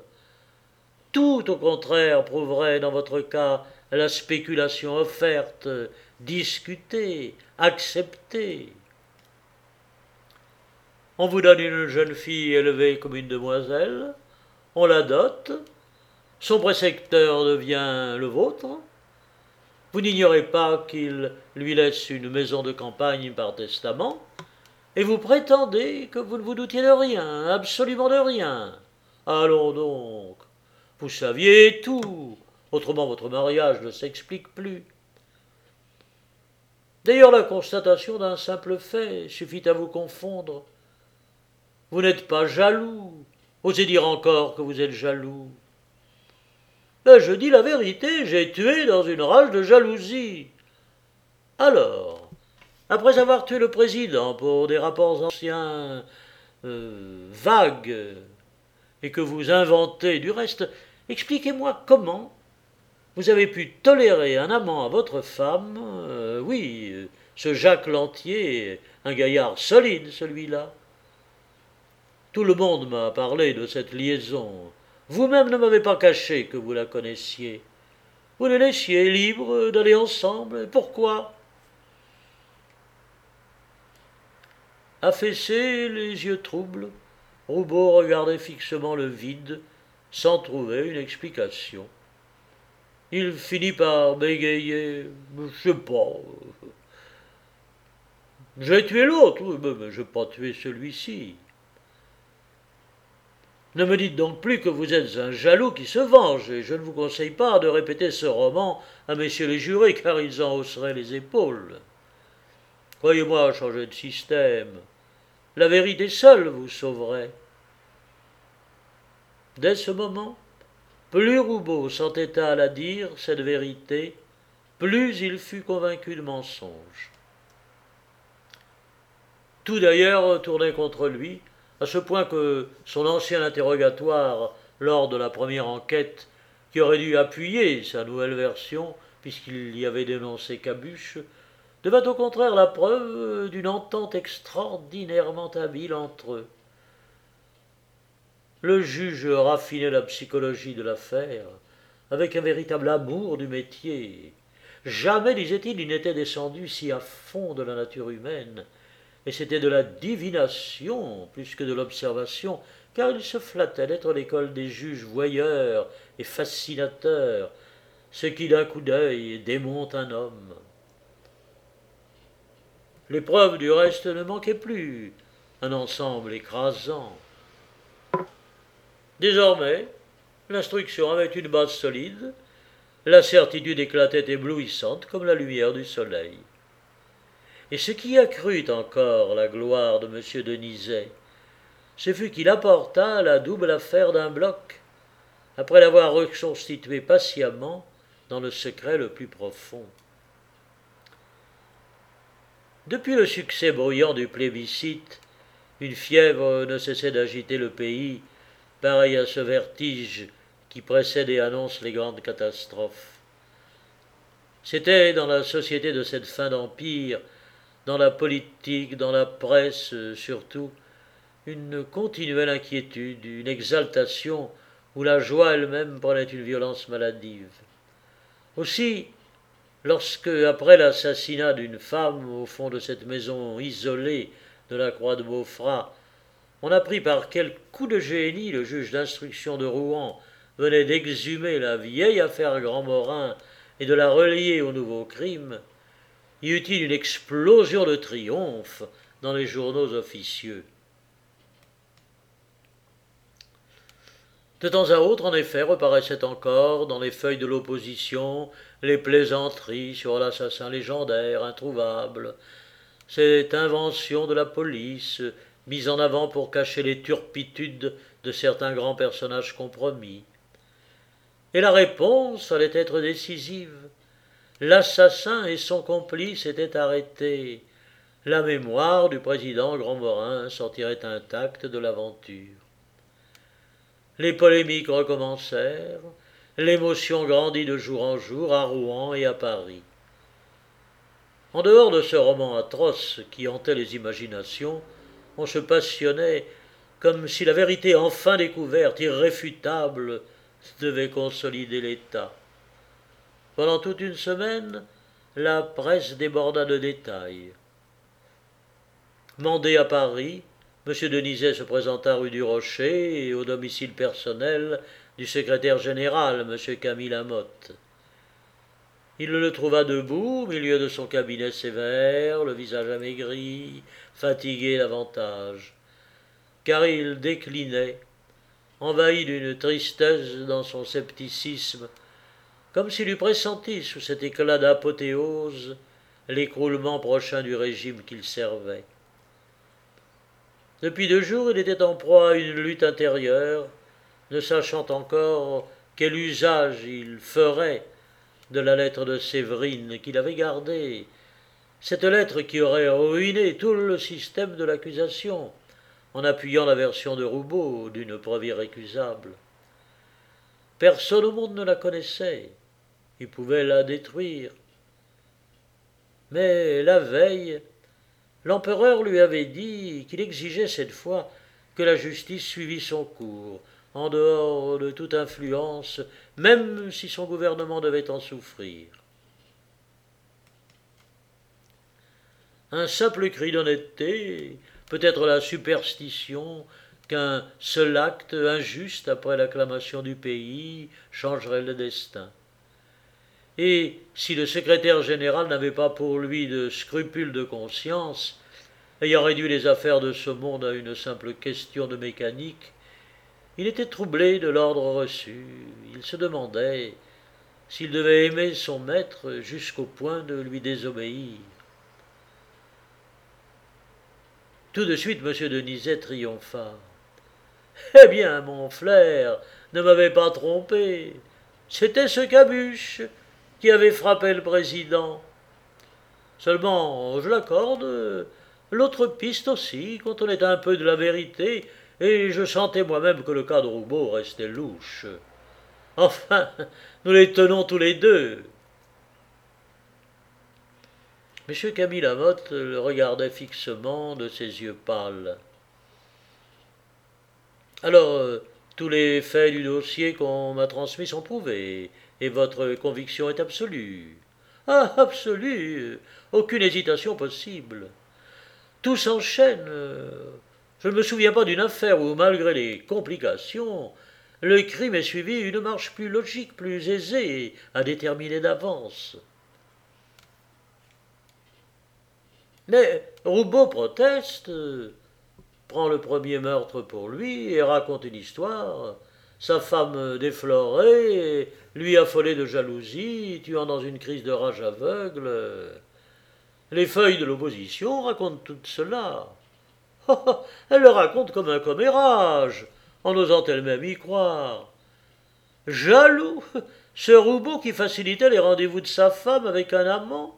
Tout au contraire prouverait dans votre cas la spéculation offerte, discutée, acceptée. On vous donne une jeune fille élevée comme une demoiselle, on la dote, son précepteur devient le vôtre, vous n'ignorez pas qu'il lui laisse une maison de campagne par testament, et vous prétendez que vous ne vous doutiez de rien, absolument de rien. Allons donc, vous saviez tout, autrement votre mariage ne s'explique plus. D'ailleurs, la constatation d'un simple fait suffit à vous confondre. Vous n'êtes pas jaloux, osez dire encore que vous êtes jaloux. Ben, je dis la vérité, j'ai tué dans une rage de jalousie. Alors, après avoir tué le président pour des rapports anciens, euh, vagues, et que vous inventez du reste, expliquez-moi comment vous avez pu tolérer un amant à votre femme, euh, oui, ce Jacques Lantier, un gaillard solide celui-là. Tout le monde m'a parlé de cette liaison. Vous-même ne m'avez pas caché que vous la connaissiez. Vous les laissiez libres d'aller ensemble. Pourquoi ? Affaissé, les yeux troubles, Roubaud regardait fixement le vide, sans trouver une explication. Il finit par bégayer. Je sais pas. J'ai tué l'autre, mais je n'ai pas tué celui-ci. Ne me dites donc plus que vous êtes un jaloux qui se venge, et je ne vous conseille pas de répéter ce roman à messieurs les jurés, car ils en hausseraient les épaules. Croyez-moi, changer de système. La vérité seule vous sauverait. Dès ce moment, plus Roubaud s'entêta à la dire, cette vérité, plus il fut convaincu de mensonge. Tout d'ailleurs tournait contre lui, à ce point que son ancien interrogatoire lors de la première enquête, qui aurait dû appuyer sa nouvelle version, puisqu'il y avait dénoncé Cabuche, devint au contraire la preuve d'une entente extraordinairement habile entre eux. Le juge raffinait la psychologie de l'affaire, avec un véritable amour du métier. Jamais, disait-il, il n'était descendu si à fond de la nature humaine, et c'était de la divination plus que de l'observation, car il se flattait d'être l'école des juges voyeurs et fascinateurs, ce qui d'un coup d'œil démonte un homme. Les preuves du reste ne manquaient plus, un ensemble écrasant. Désormais, l'instruction avait une base solide, la certitude éclatait éblouissante comme la lumière du soleil. Et ce qui accrut encore la gloire de M. Denizet, ce fut qu'il apporta la double affaire d'un bloc, après l'avoir reconstituée patiemment dans le secret le plus profond. Depuis le succès bruyant du plébiscite, une fièvre ne cessait d'agiter le pays, pareil à ce vertige qui précède et annonce les grandes catastrophes. C'était dans la société de cette fin d'empire, dans la politique, dans la presse surtout, une continuelle inquiétude, une exaltation où la joie elle-même prenait une violence maladive. Aussi, lorsque, après l'assassinat d'une femme au fond de cette maison isolée de la Croix de Beaufrat, on apprit par quel coup de génie le juge d'instruction de Rouen venait d'exhumer la vieille affaire Grandmorin et de la relier au nouveau crime, y eut-il une explosion de triomphe dans les journaux officieux. De temps à autre, en effet, reparaissaient encore, dans les feuilles de l'opposition, les plaisanteries sur l'assassin légendaire, introuvable, cette invention de la police, mise en avant pour cacher les turpitudes de certains grands personnages compromis. Et la réponse allait être décisive. L'assassin et son complice étaient arrêtés. La mémoire du président Grandmorin sortirait intacte de l'aventure. Les polémiques recommencèrent, l'émotion grandit de jour en jour à Rouen et à Paris. En dehors de ce roman atroce qui hantait les imaginations, on se passionnait comme si la vérité enfin découverte, irréfutable, devait consolider l'État. Pendant toute une semaine, la presse déborda de détails. Mandé à Paris, M. Denizet se présenta rue du Rocher et au domicile personnel du secrétaire général, M. Camille Lamotte. Il le trouva debout, au milieu de son cabinet sévère, le visage amaigri, fatigué davantage, car il déclinait, envahi d'une tristesse dans son scepticisme, comme s'il eût pressenti sous cet éclat d'apothéose l'écroulement prochain du régime qu'il servait. Depuis deux jours, il était en proie à une lutte intérieure, ne sachant encore quel usage il ferait de la lettre de Séverine qu'il avait gardée, cette lettre qui aurait ruiné tout le système de l'accusation, en appuyant la version de Roubaud d'une preuve irrécusable. Personne au monde ne la connaissait, il pouvait la détruire. Mais la veille, l'empereur lui avait dit qu'il exigeait cette fois que la justice suivît son cours, en dehors de toute influence, même si son gouvernement devait en souffrir. Un simple cri d'honnêteté, peut-être la superstition qu'un seul acte injuste après l'acclamation du pays changerait le destin. et si le secrétaire général n'avait pas pour lui de scrupules de conscience, ayant réduit les affaires de ce monde à une simple question de mécanique, il était troublé de l'ordre reçu. Il se demandait s'il devait aimer son maître jusqu'au point de lui désobéir. Tout de suite, M. Denizet triompha. « Eh bien, mon flair ne m'avait pas trompé. C'était ce Cabuche qui avait frappé le président. Seulement, je l'accorde, l'autre piste aussi contenait un peu de la vérité, et je sentais moi-même que le cas de Roubaud restait louche. Enfin, nous les tenons tous les deux. » M. Camille Lamotte le regardait fixement de ses yeux pâles. « Alors, euh, tous les faits du dossier qu'on m'a transmis sont prouvés, et votre conviction est absolue. »« Ah, absolue, aucune hésitation possible. Tout s'enchaîne. Je ne me souviens pas d'une affaire où, malgré les complications, le crime ait suivi une marche plus logique, plus aisée à déterminer d'avance. » Mais Roubaud proteste, prend le premier meurtre pour lui et raconte une histoire. Sa femme déflorée, lui affolée de jalousie, tuant dans une crise de rage aveugle. Les feuilles de l'opposition racontent tout cela. Oh, oh, elle le raconte comme un commérage, en osant elle-même y croire. Jaloux, ce Roubaud qui facilitait les rendez-vous de sa femme avec un amant.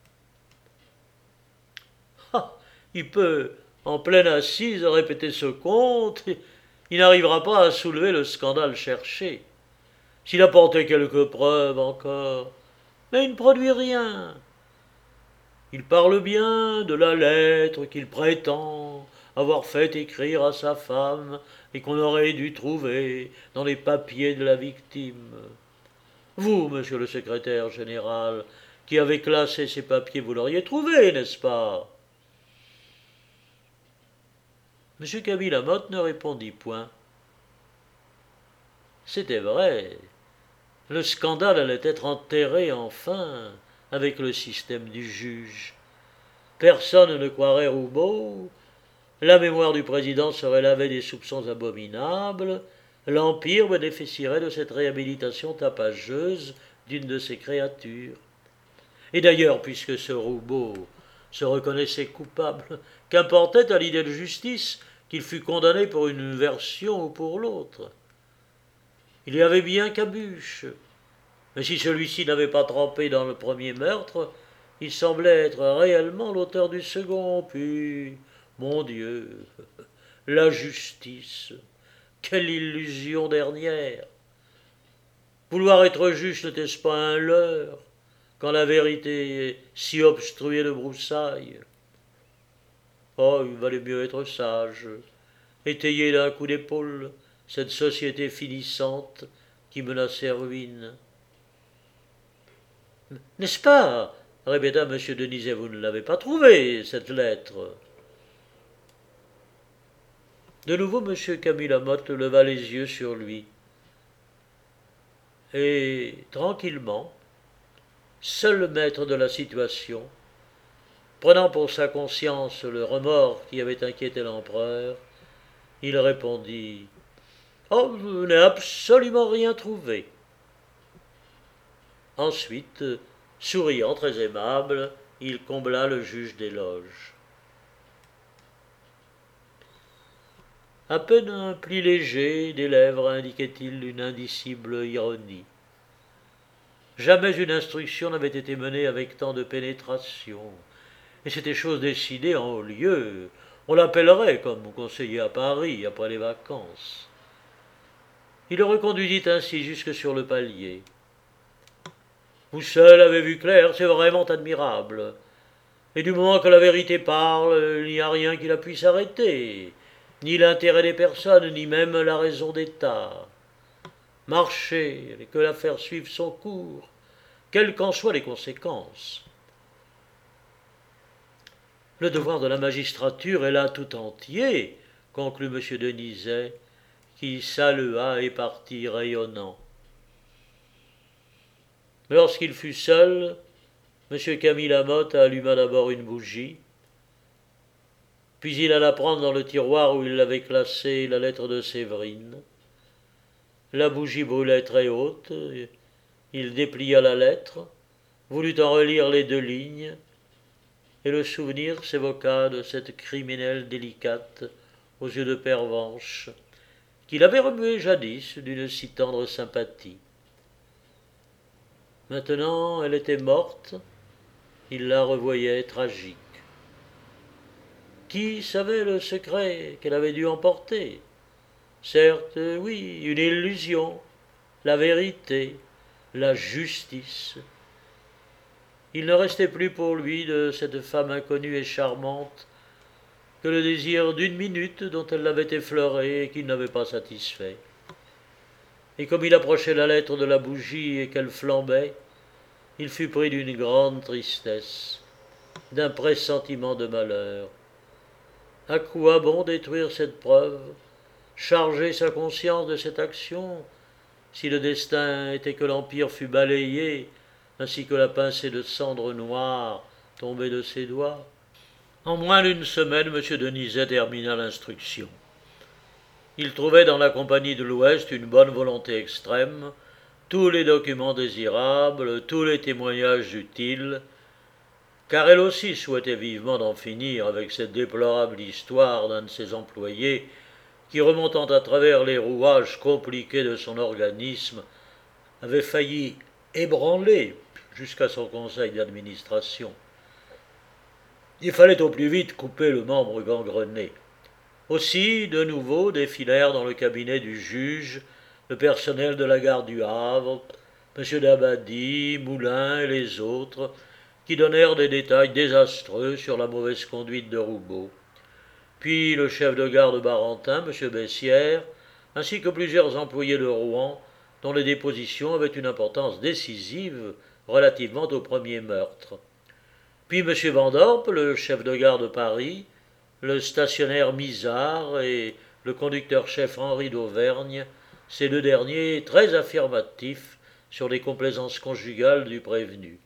Ah, il peut, en pleine assise, répéter ce conte, il n'arrivera pas à soulever le scandale cherché. S'il apportait quelques preuves encore, mais il ne produit rien. Il parle bien de la lettre qu'il prétend avoir fait écrire à sa femme et qu'on aurait dû trouver dans les papiers de la victime. Vous, monsieur le secrétaire général, qui avez classé ces papiers, vous l'auriez trouvé, n'est-ce pas ? M. Camille Lamotte ne répondit point. C'était vrai. Le scandale allait être enterré enfin avec le système du juge. Personne ne croirait Roubaud. La mémoire du président serait lavée des soupçons abominables. L'Empire bénéficierait de cette réhabilitation tapageuse d'une de ses créatures. Et d'ailleurs, puisque ce Roubaud se reconnaissait coupable, qu'importait à l'idée de justice qu'il fût condamné pour une version ou pour l'autre? Il y avait bien Cabuche, mais si celui-ci n'avait pas trempé dans le premier meurtre, il semblait être réellement l'auteur du second. Puis, mon Dieu, la justice, quelle illusion dernière! Vouloir être juste n'était-ce pas un leurre, quand la vérité est si obstruée de broussailles? Oh, il valait mieux être sage, étayer d'un coup d'épaule cette société finissante qui menaçait ruine. « N'est-ce pas ?» répéta M. Denizet, « vous ne l'avez pas trouvée, cette lettre ?» De nouveau, M. Camille Lamotte leva les yeux sur lui. Et, tranquillement, seul maître de la situation, prenant pour sa conscience le remords qui avait inquiété l'empereur, il répondit « Oh, je n'ai absolument rien trouvé. » Ensuite, souriant, très aimable, il combla le juge des loges. À peine un pli léger des lèvres indiquait-il une indicible ironie. Jamais une instruction n'avait été menée avec tant de pénétration, et c'était chose décidée en haut lieu. On l'appellerait comme conseiller à Paris après les vacances. Il le reconduisit ainsi jusque sur le palier. « Vous seul avez vu clair, c'est vraiment admirable. Et du moment que la vérité parle, il n'y a rien qui la puisse arrêter, ni l'intérêt des personnes, ni même la raison d'État. Marchez, et que l'affaire suive son cours, quelles qu'en soient les conséquences. Le devoir de la magistrature est là tout entier, conclut M. Denizet, qui salua et partit rayonnant. Mais lorsqu'il fut seul, M. Camille Lamotte alluma d'abord une bougie, puis il alla prendre dans le tiroir où il avait classé la lettre de Séverine. La bougie brûlait très haute, il déplia la lettre, voulut en relire les deux lignes, et le souvenir s'évoqua de cette criminelle délicate aux yeux de pervenche, qu'il avait remuée jadis d'une si tendre sympathie. Maintenant, elle était morte, il la revoyait tragique. Qui savait le secret qu'elle avait dû emporter? Certes, oui, une illusion, la vérité, la justice. Il ne restait plus pour lui de cette femme inconnue et charmante que le désir d'une minute dont elle l'avait effleuré et qu'il n'avait pas satisfait. Et comme il approchait la lettre de la bougie et qu'elle flambait, il fut pris d'une grande tristesse, d'un pressentiment de malheur. À quoi bon détruire cette preuve, charger sa conscience de cette action, si le destin était que l'Empire fût balayé, ainsi que la pincée de cendre noire tombée de ses doigts? En moins d'une semaine, M. Denizet termina l'instruction. Il trouvait dans la Compagnie de l'Ouest une bonne volonté extrême, tous les documents désirables, tous les témoignages utiles, car elle aussi souhaitait vivement d'en finir avec cette déplorable histoire d'un de ses employés qui, remontant à travers les rouages compliqués de son organisme, avait failli ébranler jusqu'à son conseil d'administration. Il fallait au plus vite couper le membre gangrené. Aussi, de nouveau, défilèrent dans le cabinet du juge le personnel de la gare du Havre, M. Dabadie, Moulin et les autres, qui donnèrent des détails désastreux sur la mauvaise conduite de Roubaud. Puis le chef de gare de Barentin, M. Bessières, ainsi que plusieurs employés de Rouen, dont les dépositions avaient une importance décisive relativement au premier meurtre. Puis M. Vandorp, le chef de gare de Paris, le stationnaire Misard et le conducteur-chef Henri d'Auvergne, ces deux derniers très affirmatifs sur les complaisances conjugales du prévenu.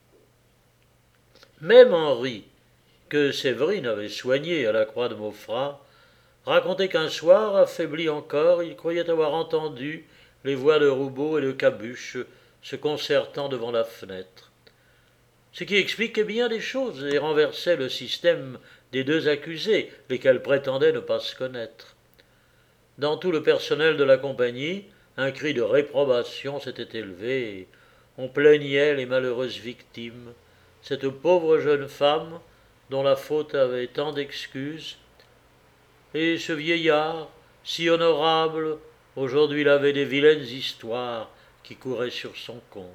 Même Henri, que Séverine avait soigné à la Croix de Maufras, racontait qu'un soir, affaibli encore, il croyait avoir entendu les voix de Roubaud et de Cabuche se concertant devant la fenêtre. Ce qui expliquait bien des choses et renversait le système des deux accusés, lesquels prétendaient ne pas se connaître. Dans tout le personnel de la compagnie, un cri de réprobation s'était élevé et on plaignait les malheureuses victimes, cette pauvre jeune femme dont la faute avait tant d'excuses, et ce vieillard, si honorable, aujourd'hui il avait des vilaines histoires qui couraient sur son compte.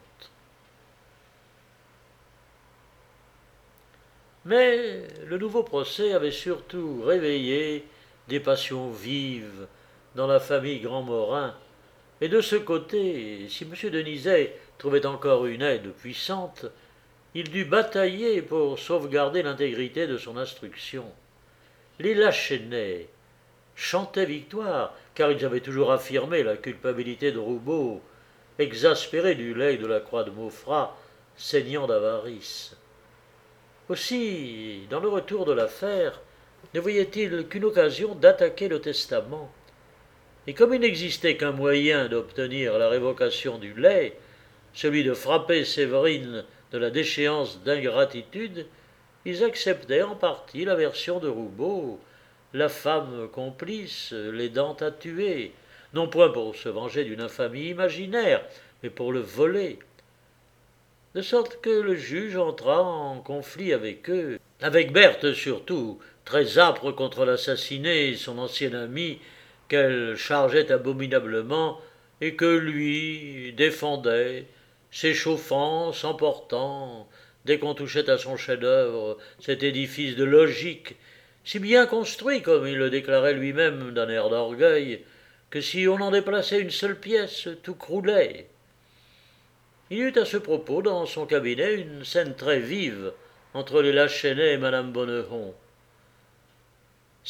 Mais le nouveau procès avait surtout réveillé des passions vives dans la famille Grandmorin, et de ce côté, si M. Denizet trouvait encore une aide puissante, il dut batailler pour sauvegarder l'intégrité de son instruction. Les Lachenay chantaient victoire, car ils avaient toujours affirmé la culpabilité de Roubaud, exaspéré du legs de la Croix de Maufras, saignant d'avarice. Aussi, dans le retour de l'affaire, ne voyait-il qu'une occasion d'attaquer le testament. Et comme il n'existait qu'un moyen d'obtenir la révocation du legs, celui de frapper Séverine de la déchéance d'ingratitude, ils acceptaient en partie la version de Roubaud, la femme complice, l'aidant à tuer, non point pour se venger d'une infamie imaginaire, mais pour le voler. De sorte que le juge entra en conflit avec eux, avec Berthe surtout, très âpre contre l'assassiné et son ancien ami, qu'elle chargeait abominablement, et que lui défendait, s'échauffant, s'emportant, dès qu'on touchait à son chef-d'œuvre, cet édifice de logique, si bien construit, comme il le déclarait lui-même d'un air d'orgueil, que si on en déplaçait une seule pièce, tout croulait. Il y eut à ce propos dans son cabinet une scène très vive entre les Lachenay et madame Bonneton.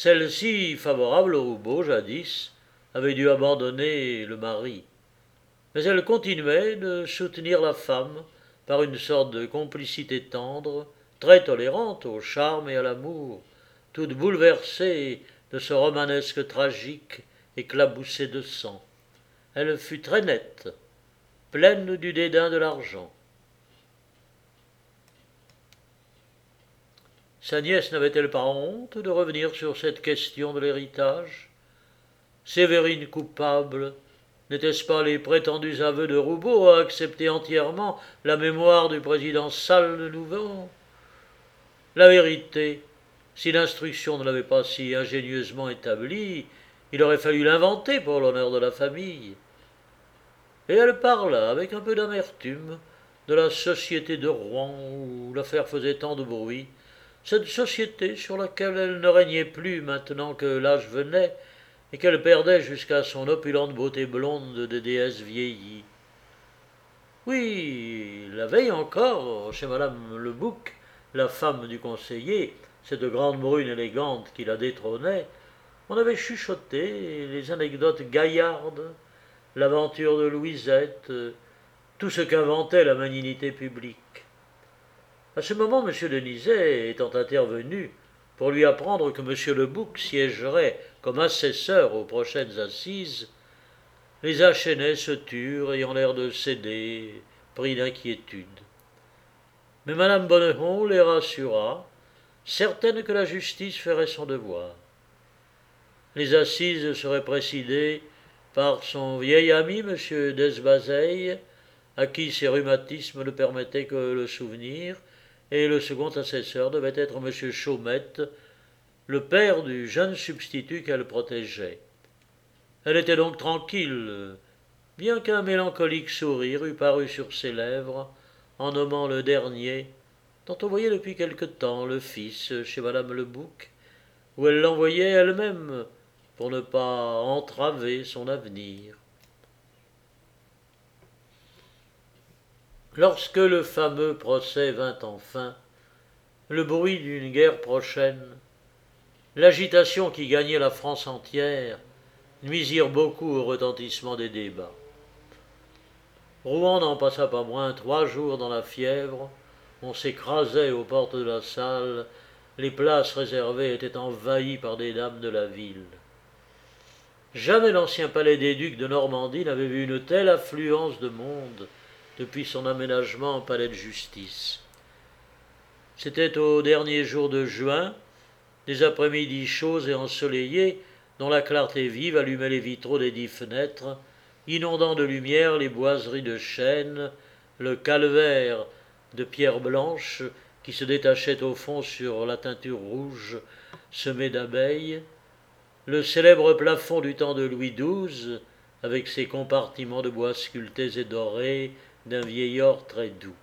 Celle-ci, favorable au Roubaud jadis, avait dû abandonner le mari. mais elle continuait de soutenir la femme par une sorte de complicité tendre, très tolérante au charme et à l'amour, toute bouleversée de ce romanesque tragique éclaboussé de sang. Elle fut très nette, pleine du dédain de l'argent. Sa nièce n'avait-elle pas honte de revenir sur cette question de l'héritage? Sévérine coupable, n'était-ce pas les prétendus aveux de Roubaud à accepter entièrement la mémoire du président Salles-Nouveau? La vérité, si l'instruction ne l'avait pas si ingénieusement établie, il aurait fallu l'inventer pour l'honneur de la famille. Et elle parla avec un peu d'amertume de la société de Rouen où l'affaire faisait tant de bruit, cette société sur laquelle elle ne régnait plus maintenant que l'âge venait et qu'elle perdait jusqu'à son opulente beauté blonde de déesse vieillie. Oui, la veille encore, chez madame Le Bouc, la femme du conseiller, cette grande brune élégante qui la détrônait, on avait chuchoté les anecdotes gaillardes, l'aventure de Louisette, tout ce qu'inventait la malignité publique. À ce moment, M. Denizet étant intervenu pour lui apprendre que M. Le Bouc siégerait comme assesseur aux prochaines assises, les Achénais se turent, ayant l'air de céder, pris d'inquiétude. Mais Mme Bonneton les rassura, certaine que la justice ferait son devoir. Les assises seraient présidées par son vieil ami, M. Desbazeilles, à qui ses rhumatismes ne permettaient que le souvenir, et le second assesseur devait être M. Chaumette, le père du jeune substitut qu'elle protégeait. Elle était donc tranquille, bien qu'un mélancolique sourire eût paru sur ses lèvres en nommant le dernier, dont on voyait depuis quelque temps le fils chez madame Le Bouc, où elle l'envoyait elle-même pour ne pas entraver son avenir. Lorsque le fameux procès vint enfin, le bruit d'une guerre prochaine, l'agitation qui gagnait la France entière, nuisirent beaucoup au retentissement des débats. Rouen n'en passa pas moins trois jours dans la fièvre, on s'écrasait aux portes de la salle, les places réservées étaient envahies par des dames de la ville. Jamais l'ancien palais des ducs de Normandie n'avait vu une telle affluence de monde depuis son aménagement en palais de justice. C'était au dernier jour de juin, des après-midi chauds et ensoleillés, dont la clarté vive allumait les vitraux des dix fenêtres, inondant de lumière les boiseries de chêne, le calvaire de pierre blanche qui se détachait au fond sur la teinture rouge semée d'abeilles, le célèbre plafond du temps de Louis douze, avec ses compartiments de bois sculptés et dorés d'un vieil or très doux.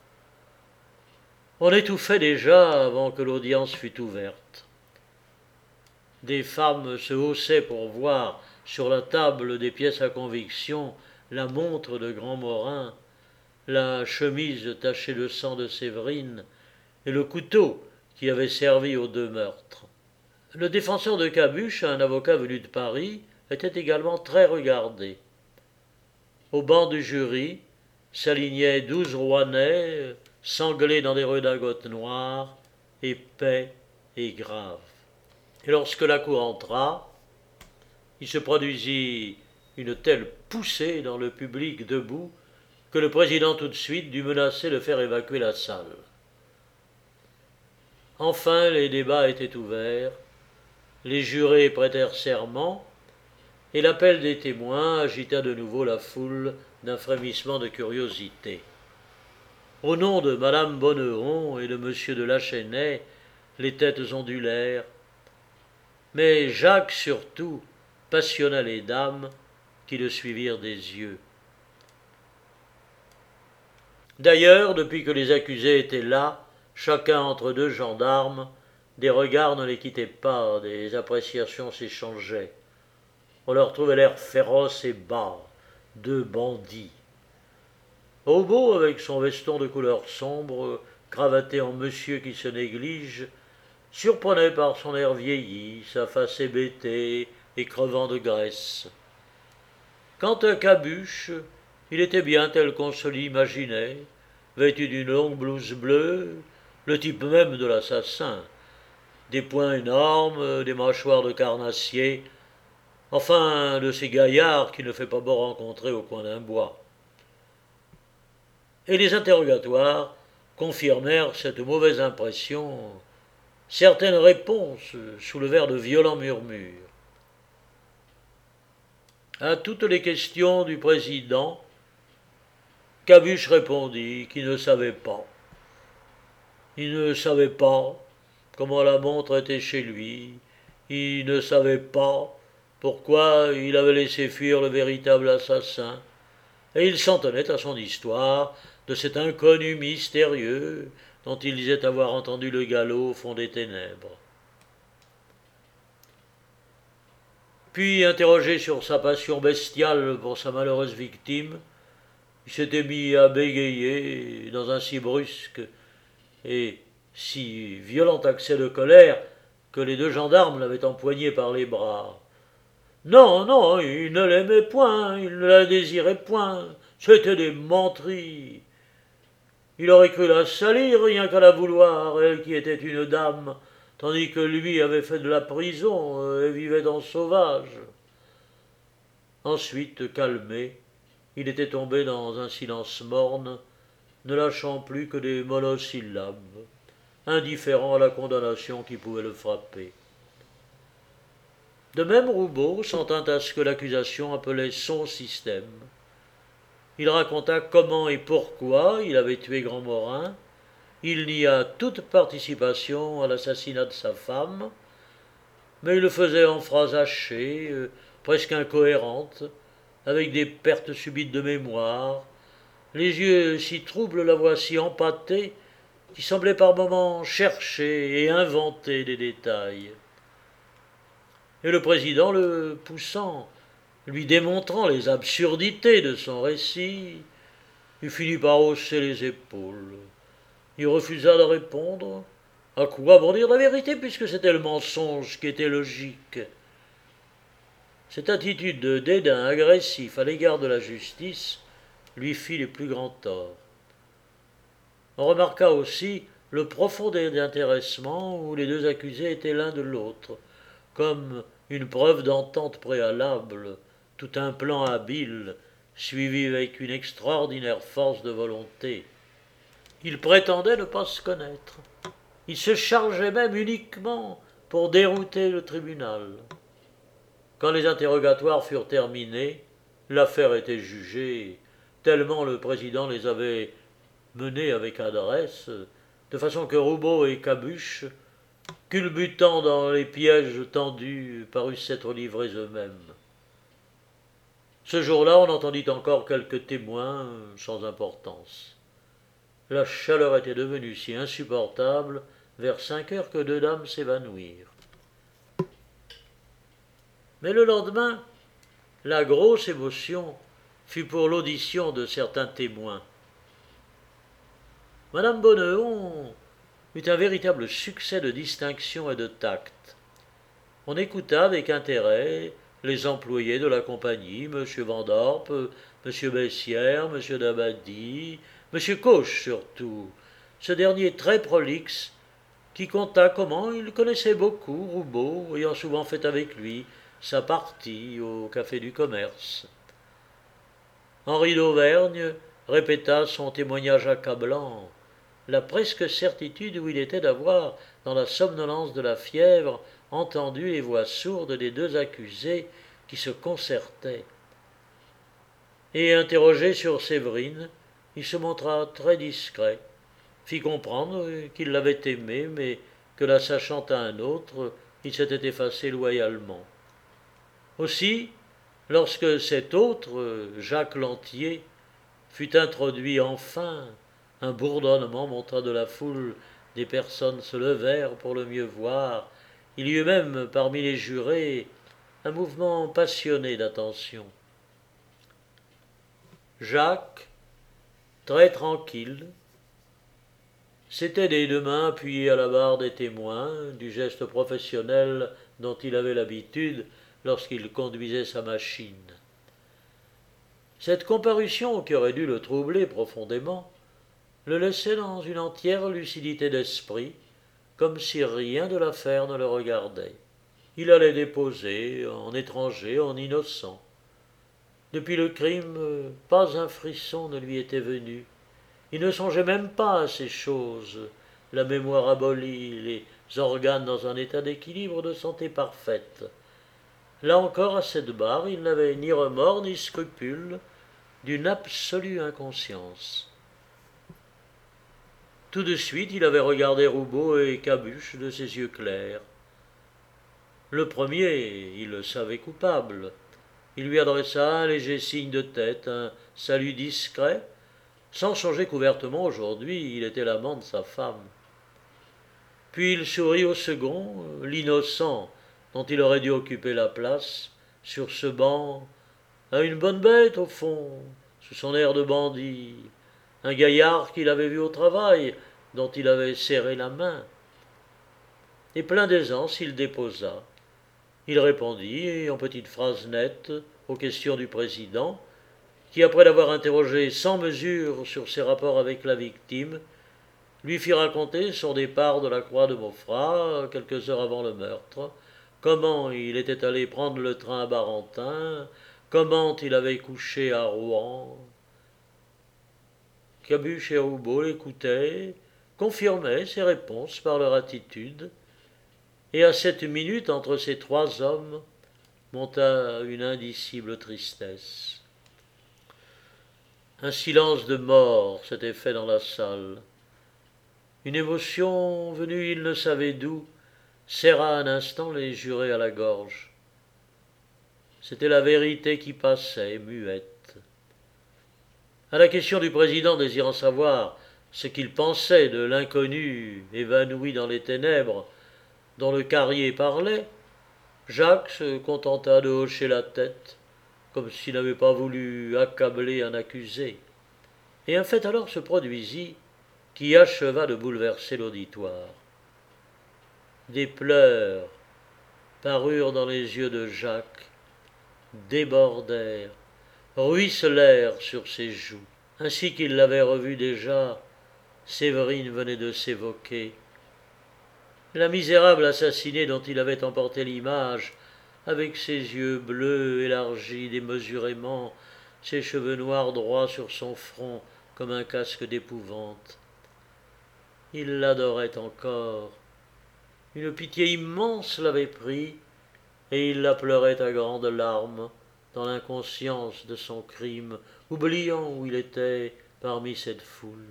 On étouffait déjà avant que l'audience fût ouverte. Des femmes se haussaient pour voir sur la table des pièces à conviction la montre de Grand Morin, la chemise tachée de sang de Séverine et le couteau qui avait servi aux deux meurtres. Le défenseur de Cabuche, un avocat venu de Paris, était également très regardé. Au banc du jury s'alignaient douze Rouennais, sanglés dans des redingotes noires, épais et graves. Et lorsque la cour entra, il se produisit une telle poussée dans le public debout que le président tout de suite dut menacer de faire évacuer la salle. Enfin, les débats étaient ouverts, les jurés prêtèrent serment, et l'appel des témoins agita de nouveau la foule d'un frémissement de curiosité. Au nom de madame Bonneton et de monsieur de Lachenay, les têtes ondulèrent, mais Jacques surtout passionna les dames qui le suivirent des yeux. D'ailleurs, depuis que les accusés étaient là, chacun entre deux gendarmes, des regards ne les quittaient pas, des appréciations s'échangeaient. On leur trouvait l'air féroce et bas, deux bandits. Roubaud, avec son veston de couleur sombre, cravaté en monsieur qui se néglige, surprenait par son air vieilli, sa face hébétée et crevant de graisse. Quant à Cabuche, Il était bien tel qu'on se l'imaginait, vêtu d'une longue blouse bleue, le type même de l'assassin. Des poings énormes, des mâchoires de carnassier, enfin de ces gaillards qui ne fait pas beau rencontrer au coin d'un bois. Et les interrogatoires confirmèrent cette mauvaise impression. Certaines réponses soulevèrent de violents murmures. À toutes les questions du président, Cabuche répondit qu'il ne savait pas. Il ne savait pas comment la montre était chez lui. Il ne savait pas pourquoi il avait laissé fuir le véritable assassin. Et il s'en tenait à son histoire de cet inconnu mystérieux dont il disait avoir entendu le galop au fond des ténèbres. Puis, interrogé sur sa passion bestiale pour sa malheureuse victime, il s'était mis à bégayer dans un si brusque et si violent accès de colère que les deux gendarmes l'avaient empoigné par les bras. Non, non, il ne l'aimait point, il ne la désirait point, c'était des menteries. Il aurait cru la salir rien qu'à la vouloir, elle qui était une dame, tandis que lui avait fait de la prison et vivait dans sauvage. Ensuite, calmé, il était tombé dans un silence morne, ne lâchant plus que des monosyllabes, indifférent à la condamnation qui pouvait le frapper. De même, Roubaud s'en tint à ce que l'accusation appelait son système. Il raconta comment et pourquoi il avait tué Grand Morin. Il nia toute participation à l'assassinat de sa femme, mais il le faisait en phrases hachées, euh, presque incohérentes, avec des pertes subites de mémoire, les yeux si troubles, la voix si empâtée, qu'il semblait par moments chercher et inventer des détails. Et le président, le poussant, lui démontrant les absurdités de son récit, il finit par hausser les épaules. Il refusa de répondre. À quoi bon dire la vérité, puisque c'était le mensonge qui était logique. Cette attitude de dédain agressif à l'égard de la justice lui fit les plus grands torts. On remarqua aussi le profond désintéressement où les deux accusés étaient l'un de l'autre, comme une preuve d'entente préalable, tout un plan habile, suivi avec une extraordinaire force de volonté. Ils prétendaient ne pas se connaître. Ils se chargeaient même uniquement pour dérouter le tribunal. Quand les interrogatoires furent terminés, l'affaire était jugée, tellement le président les avait menés avec adresse, de façon que Roubaud et Cabuche, culbutant dans les pièges tendus, parussent s'être livrés eux-mêmes. Ce jour-là, on entendit encore quelques témoins sans importance. La chaleur était devenue si insupportable vers cinq heures que deux dames s'évanouirent. Mais le lendemain, la grosse émotion fut pour l'audition de certains témoins. Madame Bonneton eut un véritable succès de distinction et de tact. On écouta avec intérêt les employés de la compagnie, M. Vandorp, M. Bessières, M. Dabadie, M. Coche surtout, ce dernier très prolixe, qui conta comment il connaissait beaucoup Roubaud, ayant souvent fait avec lui sa partie au Café du Commerce. Henri d'Auvergne répéta son témoignage accablant, la presque certitude où il était d'avoir, dans la somnolence de la fièvre, entendu les voix sourdes des deux accusés qui se concertaient. Et interrogé sur Séverine, il se montra très discret, fit comprendre qu'il l'avait aimée, mais que la sachant à un autre, il s'était effacé loyalement. Aussi, lorsque cet autre, Jacques Lantier, fut introduit enfin, un bourdonnement monta de la foule, des personnes se levèrent pour le mieux voir, il y eut même, parmi les jurés, un mouvement passionné d'attention. Jacques, très tranquille, s'était des deux mains appuyé à la barre des témoins, du geste professionnel dont il avait l'habitude lorsqu'il conduisait sa machine. Cette comparution, qui aurait dû le troubler profondément, le laissait dans une entière lucidité d'esprit, comme si rien de l'affaire ne le regardait. Il allait déposer, en étranger, en innocent. Depuis le crime, pas un frisson ne lui était venu. Il ne songeait même pas à ces choses, la mémoire abolie, les organes dans un état d'équilibre de santé parfaite. Là encore, à cette barre, il n'avait ni remords ni scrupules, d'une absolue inconscience. Tout de suite, il avait regardé Roubaud et Cabuche de ses yeux clairs. Le premier, il le savait coupable. Il lui adressa un léger signe de tête, un salut discret, sans changer qu'ouvertement aujourd'hui, il était l'amant de sa femme. Puis il sourit au second, l'innocent, dont il aurait dû occuper la place, sur ce banc, à une bonne bête au fond, sous son air de bandit, un gaillard qu'il avait vu au travail, dont il avait serré la main. Et plein d'aisance, il déposa. Il répondit, en petites phrases nettes, aux questions du président, qui, après l'avoir interrogé sans mesure sur ses rapports avec la victime, lui fit raconter son départ de la Croix de Maufras, quelques heures avant le meurtre, comment il était allé prendre le train à Barentin, comment il avait couché à Rouen. Cabuche et Roubaud l'écoutaient, confirmaient ses réponses par leur attitude, et à cette minute, entre ces trois hommes, monta une indicible tristesse. Un silence de mort s'était fait dans la salle. Une émotion venue il ne savait d'où serra un instant les jurés à la gorge. C'était la vérité qui passait, muette. À la question du président désirant savoir ce qu'il pensait de l'inconnu évanoui dans les ténèbres dont le Carrier parlait, Jacques se contenta de hocher la tête, comme s'il n'avait pas voulu accabler un accusé. Et un fait alors se produisit qui acheva de bouleverser l'auditoire. Des pleurs parurent dans les yeux de Jacques, débordèrent, ruisselèrent sur ses joues. Ainsi qu'il l'avait revu déjà, Séverine venait de s'évoquer. La misérable assassinée dont il avait emporté l'image, avec ses yeux bleus élargis démesurément, ses cheveux noirs droits sur son front comme un casque d'épouvante. Il l'adorait encore. Une pitié immense l'avait pris, et il la pleurait à grandes larmes, dans l'inconscience de son crime, oubliant où il était parmi cette foule.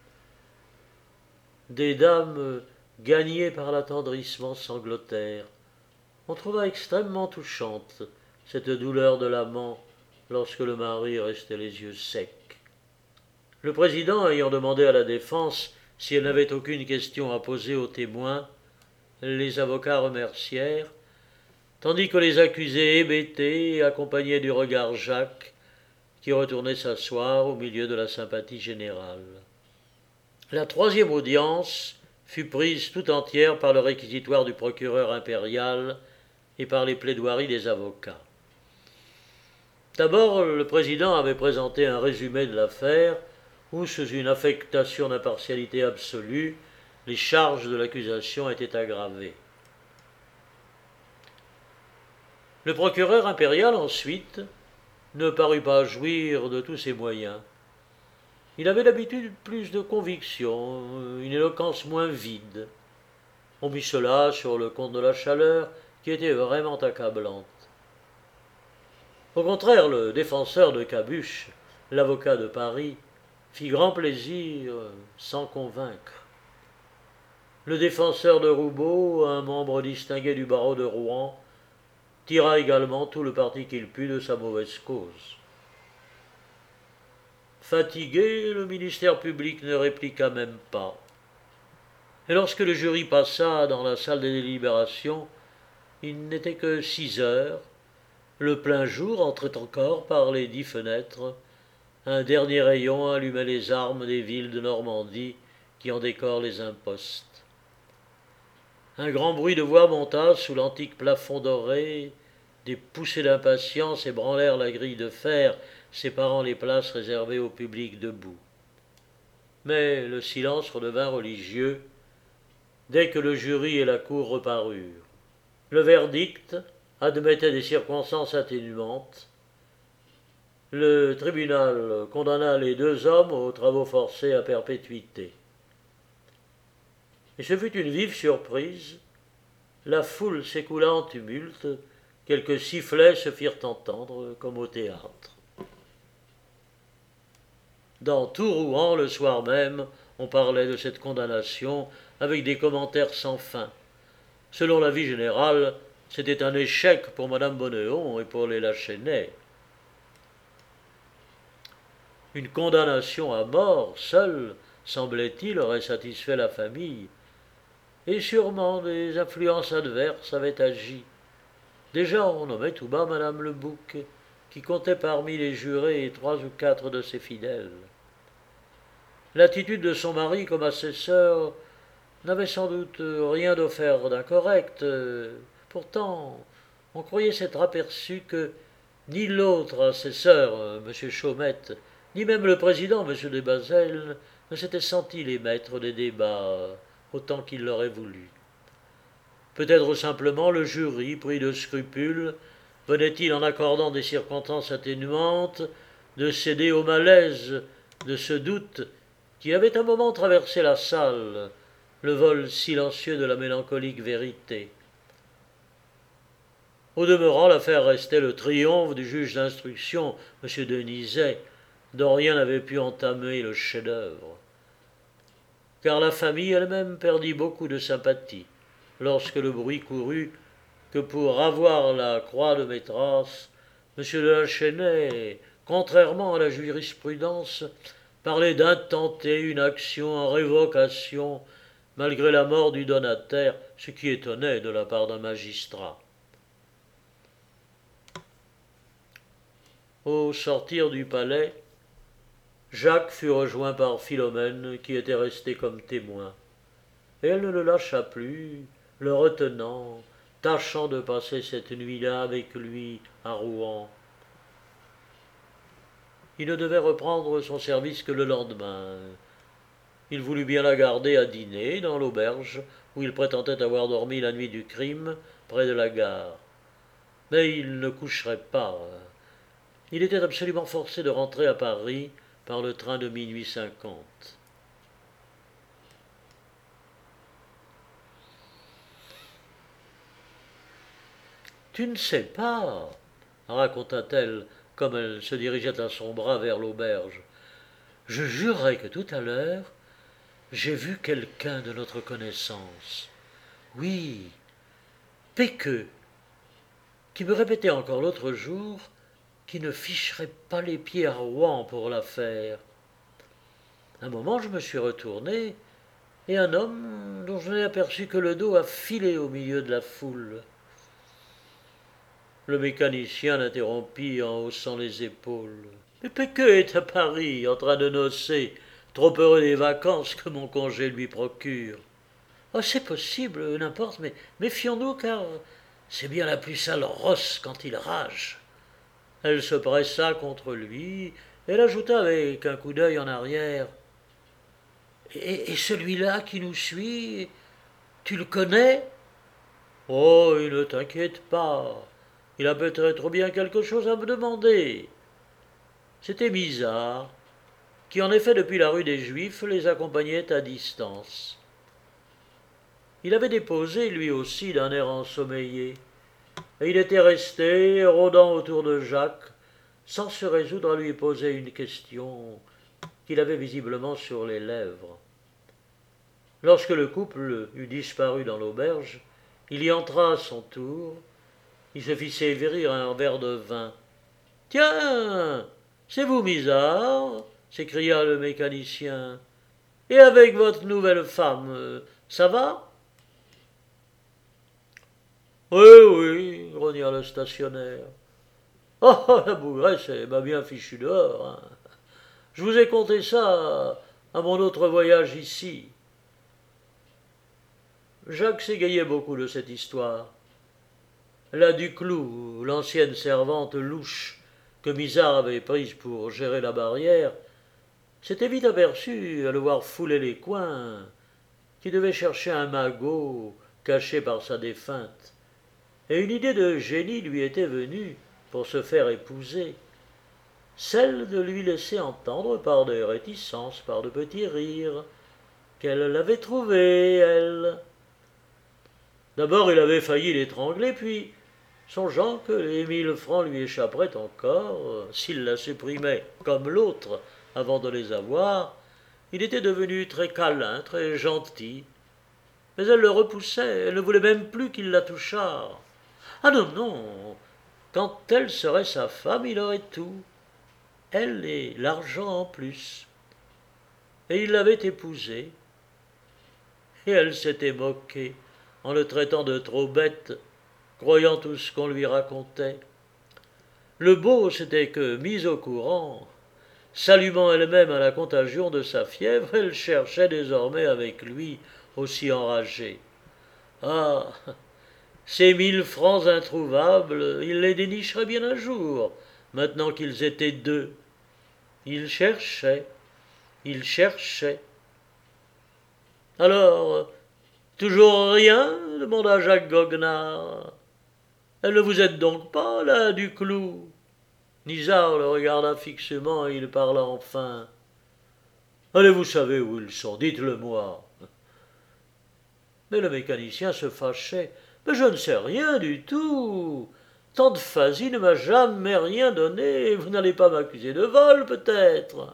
Des dames, gagnées par l'attendrissement, sanglotèrent. On trouva extrêmement touchante cette douleur de l'amant lorsque le mari restait les yeux secs. Le président, ayant demandé à la défense si elle n'avait aucune question à poser aux témoins, les avocats remercièrent, tandis que les accusés hébétés accompagnaient du regard Jacques, qui retournait s'asseoir au milieu de la sympathie générale. La troisième audience fut prise tout entière par le réquisitoire du procureur impérial et par les plaidoiries des avocats. D'abord, le président avait présenté un résumé de l'affaire où, sous une affectation d'impartialité absolue, les charges de l'accusation étaient aggravées. Le procureur impérial, ensuite, ne parut pas jouir de tous ses moyens. Il avait d'habitude plus de conviction, une éloquence moins vide. On mit cela sur le compte de la chaleur, qui était vraiment accablante. Au contraire, le défenseur de Cabuche, l'avocat de Paris, fit grand plaisir sans convaincre. Le défenseur de Roubaud, un membre distingué du barreau de Rouen, tira également tout le parti qu'il put de sa mauvaise cause. Fatigué, le ministère public ne répliqua même pas. Et lorsque le jury passa dans la salle des délibérations, il n'était que six heures, le plein jour entrait encore par les dix fenêtres, un dernier rayon allumait les armes des villes de Normandie qui en décorent les impostes. Un grand bruit de voix monta sous l'antique plafond doré, des poussées d'impatience ébranlèrent la grille de fer séparant les places réservées au public debout. Mais le silence redevint religieux dès que le jury et la cour reparurent. Le verdict admettait des circonstances atténuantes. Le tribunal condamna les deux hommes aux travaux forcés à perpétuité. Et ce fut une vive surprise. La foule s'écoula en tumulte, quelques sifflets se firent entendre, comme au théâtre. Dans tout Rouen, le soir même, on parlait de cette condamnation avec des commentaires sans fin. Selon l'avis général, c'était un échec pour Madame Bonneton et pour les Lachenay. Une condamnation à mort, seule, semblait-il, aurait satisfait la famille. Et sûrement des influences adverses avaient agi. Déjà on nommait tout bas Madame Le Bouc, qui comptait parmi les jurés trois ou quatre de ses fidèles. L'attitude de son mari comme assesseur n'avait sans doute rien d'offert d'incorrect. Pourtant, on croyait s'être aperçu que ni l'autre assesseur, M. Chaumette, ni même le président, M. Desbazelles, ne s'étaient sentis les maîtres des débats autant qu'ils l'auraient voulu. Peut-être simplement le jury, pris de scrupules, venait-il, en accordant des circonstances atténuantes, de céder au malaise de ce doute qui avait un moment traversé la salle, le vol silencieux de la mélancolique vérité. Au demeurant, l'affaire restait le triomphe du juge d'instruction, M. Denizet, dont rien n'avait pu entamer le chef-d'œuvre. Car la famille elle-même perdit beaucoup de sympathie lorsque le bruit courut que pour avoir la croix de maîtresse, M. de la Chesnay, contrairement à la jurisprudence, parlait d'intenter une action en révocation malgré la mort du donataire, ce qui étonnait de la part d'un magistrat. Au sortir du palais, Jacques fut rejoint par Philomène, qui était restée comme témoin. Et elle ne le lâcha plus, le retenant, tâchant de passer cette nuit-là avec lui à Rouen. Il ne devait reprendre son service que le lendemain. Il voulut bien la garder à dîner dans l'auberge où il prétendait avoir dormi la nuit du crime, près de la gare. Mais il ne coucherait pas. Il était absolument forcé de rentrer à Paris par le train de minuit cinquante. « Tu ne sais pas, raconta-t-elle, comme elle se dirigeait à son bras vers l'auberge. Je jurerais que tout à l'heure, j'ai vu quelqu'un de notre connaissance. Oui, Péqueux, qui me répétait encore l'autre jour qu'il ne ficherait pas les pieds à Rouen pour l'affaire. Un moment, je me suis retourné, et un homme dont je n'ai aperçu que le dos a filé au milieu de la foule. » Le mécanicien l'interrompit en haussant les épaules. « Mais Péqueux est à Paris, en train de nocer, trop heureux des vacances que mon congé lui procure. »« Oh, c'est possible, n'importe, mais méfions-nous, car c'est bien la plus sale rosse quand il rage. » Elle se pressa contre lui, et ajouta avec un coup d'œil en arrière. Et, et celui-là qui nous suit, tu le connais ? Oh, il ne t'inquiète pas. Il a peut-être bien quelque chose à me demander. C'était Misard, qui en effet depuis la rue des Juifs les accompagnait à distance. Il avait déposé lui aussi d'un air ensommeillé, et il était resté, rôdant autour de Jacques, sans se résoudre à lui poser une question qu'il avait visiblement sur les lèvres. Lorsque le couple eut disparu dans l'auberge, il y entra à son tour. Il se fit servir un verre de vin. « Tiens, c'est vous, Misard » s'écria le mécanicien. « Et avec votre nouvelle femme, ça va ?»« Oui, oui, » grogna le stationnaire. « Oh, la bougresse, elle m'a bien fichu dehors. Hein. Je vous ai conté ça à mon autre voyage ici. » Jacques s'égayait beaucoup de cette histoire. La Duclou, l'ancienne servante louche, que Misard avait prise pour gérer la barrière, s'était vite aperçu, à le voir fouler les coins, qu'il devait chercher un magot caché par sa défunte, et une idée de génie lui était venue pour se faire épouser, celle de lui laisser entendre par des réticences, par de petits rires, qu'elle l'avait trouvé, elle. D'abord il avait failli l'étrangler, puis, songeant que les mille francs lui échapperaient encore, s'il la supprimait comme l'autre avant de les avoir, il était devenu très câlin, très gentil. Mais elle le repoussait, elle ne voulait même plus qu'il la touchât. Ah non, non, quand elle serait sa femme, il aurait tout, elle et l'argent en plus. Et il l'avait épousée, et elle s'était moquée en le traitant de trop bête, croyant tout ce qu'on lui racontait. Le beau, c'était que, mise au courant, s'allumant elle-même à la contagion de sa fièvre, elle cherchait désormais avec lui, aussi enragée. Ah, ces mille francs introuvables, il les dénicherait bien un jour, maintenant qu'ils étaient deux. Il cherchait, il cherchait. Alors, toujours rien demanda Jacques Goguenard. Elle ne vous aide donc pas, là, du clou? Nisard le regarda fixement et il parla enfin. Allez, vous savez où ils sont, dites-le-moi. Mais le mécanicien se fâchait. Mais je ne sais rien du tout. Tante Fazy ne m'a jamais rien donné. Vous n'allez pas m'accuser de vol, peut-être?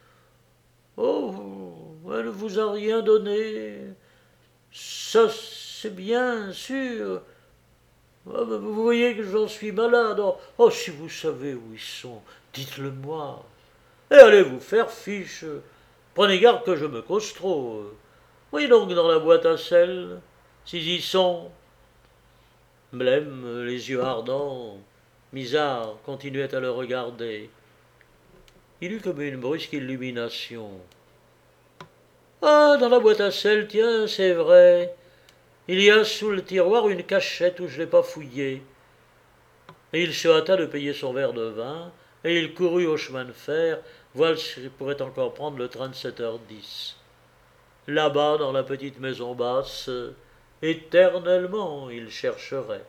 Oh, elle ne vous a rien donné. Ça, c'est bien sûr. Ah, vous voyez que j'en suis malade. Oh, oh, si vous savez où ils sont, dites-le-moi. Et allez vous faire fiche. Prenez garde que je me cause trop. Voyez donc dans la boîte à sel, s'ils y sont. Blême, les yeux ardents, Misard continuait à le regarder. Il eut comme une brusque illumination. Ah, dans la boîte à sel, tiens, c'est vrai. Il y a sous le tiroir une cachette où je n'ai pas fouillé. Et il se hâta de payer son verre de vin, et il courut au chemin de fer, voir s'il pourrait encore prendre le train de sept heures dix. Là-bas, dans la petite maison basse, éternellement il chercherait.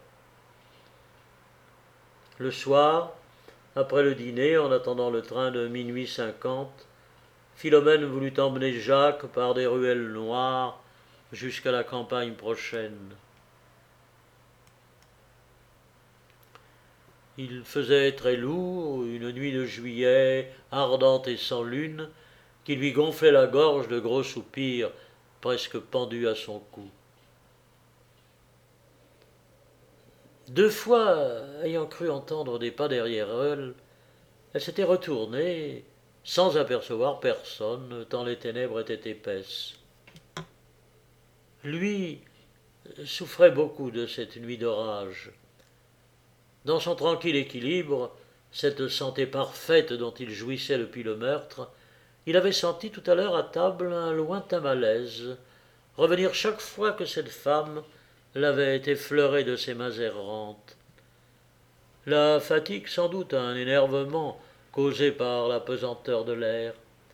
Le soir, après le dîner, en attendant le train de minuit cinquante, Philomène voulut emmener Jacques par des ruelles noires jusqu'à la campagne prochaine. Il faisait très lourd, une nuit de juillet, ardente et sans lune, qui lui gonflait la gorge de gros soupirs presque pendus à son cou. Deux fois, ayant cru entendre des pas derrière elle, elle s'était retournée, sans apercevoir personne, tant les ténèbres étaient épaisses. Lui souffrait beaucoup de cette nuit d'orage. Dans son tranquille équilibre, cette santé parfaite dont il jouissait depuis le meurtre, il avait senti tout à l'heure à table un lointain malaise, revenir chaque fois que cette femme l'avait effleuré de ses mains errantes. La fatigue, sans doute, un énervement causé par la pesanteur de l'air.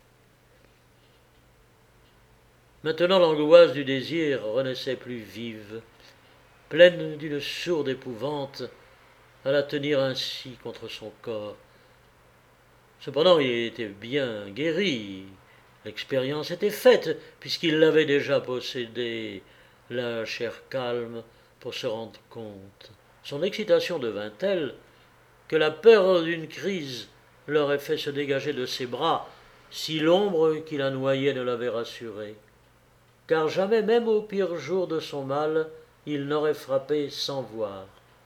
Maintenant l'angoisse du désir renaissait plus vive, pleine d'une sourde épouvante à la tenir ainsi contre son corps. Cependant il était bien guéri, l'expérience était faite, puisqu'il l'avait déjà possédée, la chair calme, pour se rendre compte. Son excitation devint telle que la peur d'une crise l'aurait fait se dégager de ses bras, si l'ombre qui la noyait ne l'avait rassuré. Car jamais, même au pire jour de son mal, il n'aurait frappé sans voir.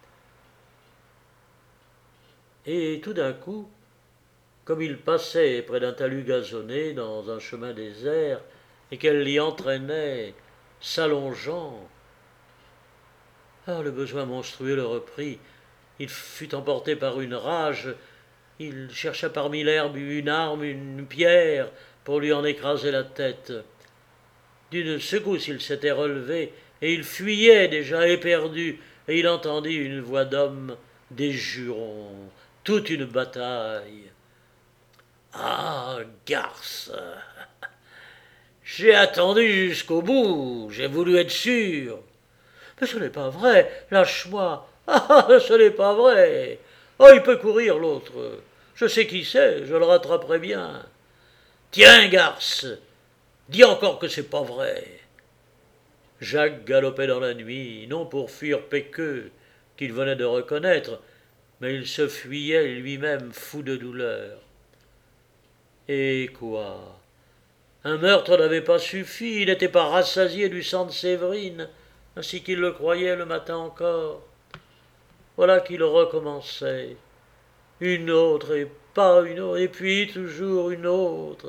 Et tout d'un coup, comme il passait près d'un talus gazonné dans un chemin désert, et qu'elle l'y entraînait, s'allongeant, ah, le besoin monstrueux le reprit. Il fut emporté par une rage. Il chercha parmi l'herbe une arme, une pierre, pour lui en écraser la tête. D'une secousse, il s'était relevé, et il fuyait déjà éperdu, et il entendit une voix d'homme, des jurons, toute une bataille. Ah, garce, j'ai attendu jusqu'au bout, j'ai voulu être sûr. Mais ce n'est pas vrai, lâche-moi. Ah, ce n'est pas vrai. Oh, il peut courir, l'autre. Je sais qui c'est, je le rattraperai bien. Tiens, garce, dis encore que c'est pas vrai. Jacques galopait dans la nuit, non pour fuir Péqueux, qu'il venait de reconnaître, mais il se fuyait lui-même fou de douleur. Et quoi? Un meurtre n'avait pas suffi, il n'était pas rassasié du sang de Séverine, ainsi qu'il le croyait le matin encore. Voilà qu'il recommençait. Une autre, et pas une autre, et puis toujours une autre.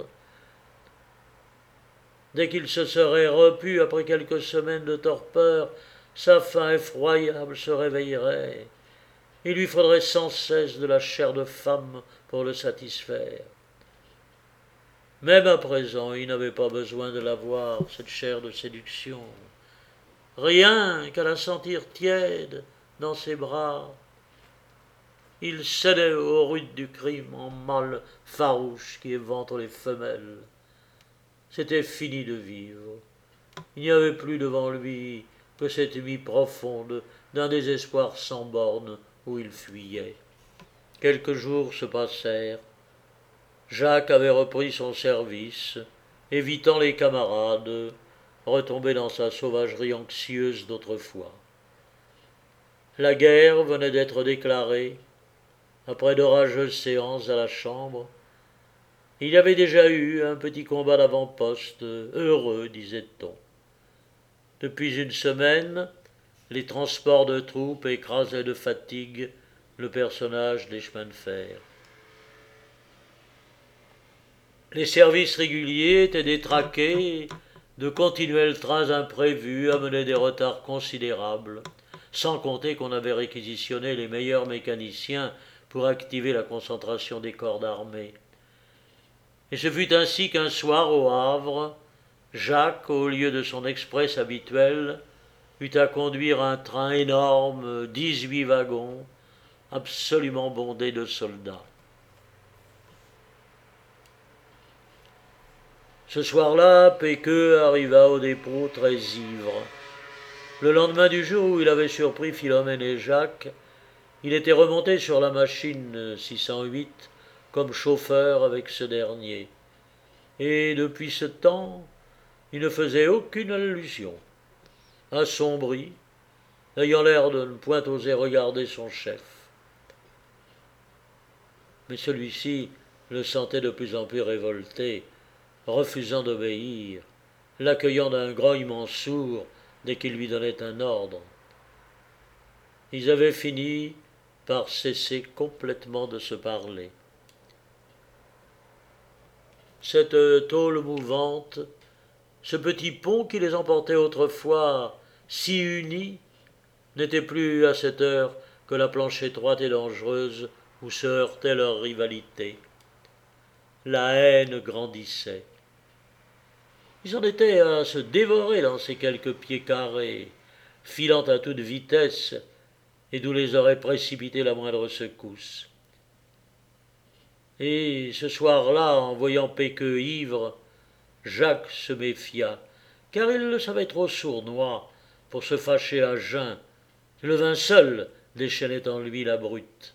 Dès qu'il se serait repu après quelques semaines de torpeur, sa faim effroyable se réveillerait. Il lui faudrait sans cesse de la chair de femme pour le satisfaire. Même à présent, il n'avait pas besoin de la voir, cette chair de séduction. Rien qu'à la sentir tiède dans ses bras, il cédait aux rudes du crime en mâle farouche qui éventre les femelles. C'était fini de vivre. Il n'y avait plus devant lui que cette nuit profonde d'un désespoir sans bornes où il fuyait. Quelques jours se passèrent. Jacques avait repris son service, évitant les camarades, retombé dans sa sauvagerie anxieuse d'autrefois. La guerre venait d'être déclarée. Après d'orageuses séances à la Chambre, il y avait déjà eu un petit combat d'avant-poste, heureux, disait-on. Depuis une semaine, les transports de troupes écrasaient de fatigue le personnage des chemins de fer. Les services réguliers étaient détraqués, de continuels trains imprévus amenaient des retards considérables, sans compter qu'on avait réquisitionné les meilleurs mécaniciens pour activer la concentration des corps d'armée. Et ce fut ainsi qu'un soir au Havre, Jacques, au lieu de son express habituel, eut à conduire un train énorme, dix-huit wagons, absolument bondés de soldats. Ce soir-là, Péqueux arriva au dépôt très ivre. Le lendemain du jour où il avait surpris Philomène et Jacques, il était remonté sur la machine six cent huit comme chauffeur avec ce dernier. Et depuis ce temps, il ne faisait aucune allusion. Assombri, ayant l'air de ne point oser regarder son chef. Mais celui-ci le sentait de plus en plus révolté, refusant d'obéir, l'accueillant d'un grognement sourd dès qu'il lui donnait un ordre. Ils avaient fini par cesser complètement de se parler. Cette tôle mouvante, ce petit pont qui les emportait autrefois si unis, n'était plus à cette heure que la planche étroite et dangereuse où se heurtait leur rivalité. La haine grandissait. Ils en étaient à se dévorer dans ces quelques pieds carrés, filant à toute vitesse, et d'où les aurait précipités la moindre secousse. Et ce soir-là, en voyant Péqueux ivre, Jacques se méfia, car il le savait trop sournois pour se fâcher à jeun. Le vin seul déchaînait en lui la brute.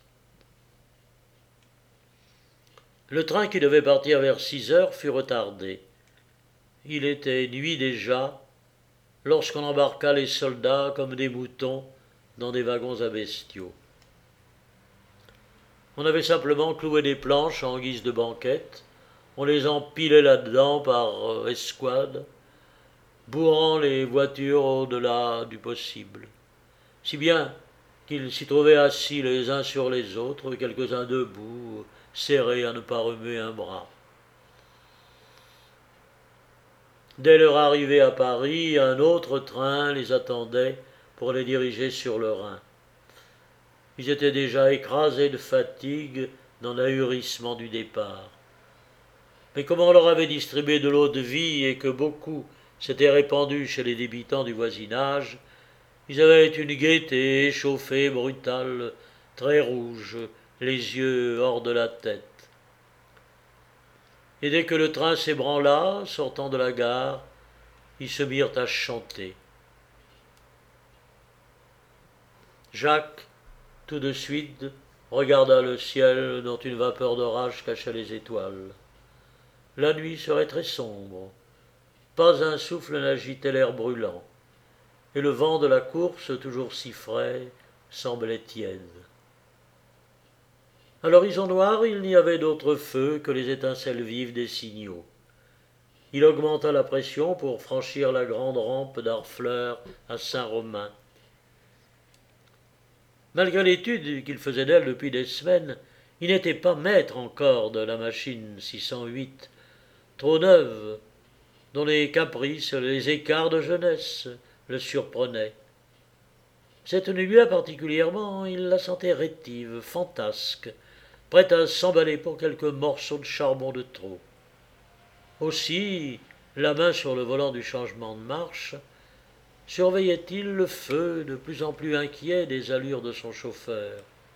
Le train qui devait partir vers six heures fut retardé. Il était nuit déjà, lorsqu'on embarqua les soldats comme des moutons dans des wagons à bestiaux. On avait simplement cloué des planches en guise de banquette, on les empilait là-dedans par escouade, bourrant les voitures au-delà du possible, si bien qu'ils s'y trouvaient assis les uns sur les autres, quelques-uns debout, serrés à ne pas remuer un bras. Dès leur arrivée à Paris, un autre train les attendait pour les diriger sur le Rhin. Ils étaient déjà écrasés de fatigue dans l'ahurissement du départ. Mais comme on leur avait distribué de l'eau de vie et que beaucoup s'étaient répandus chez les débitants du voisinage, ils avaient une gaieté échauffée, brutale, très rouge, les yeux hors de la tête. Et dès que le train s'ébranla, sortant de la gare, ils se mirent à chanter. Jacques, tout de suite, regarda le ciel dont une vapeur d'orage cachait les étoiles. La nuit serait très sombre. Pas un souffle n'agitait l'air brûlant, et le vent de la course, toujours si frais, semblait tiède. À l'horizon noir, il n'y avait d'autre feu que les étincelles vives des signaux. Il augmenta la pression pour franchir la grande rampe d'Harfleur à Saint-Romain. Malgré l'étude qu'il faisait d'elle depuis des semaines, il n'était pas maître encore de la machine six cent huit, trop neuve, dont les caprices, les écarts de jeunesse le surprenaient. Cette nuit-là particulièrement, il la sentait rétive, fantasque, prête à s'emballer pour quelques morceaux de charbon de trop. Aussi, la main sur le volant du changement de marche, surveillait-il le feu de plus en plus inquiet des allures de son chauffeur.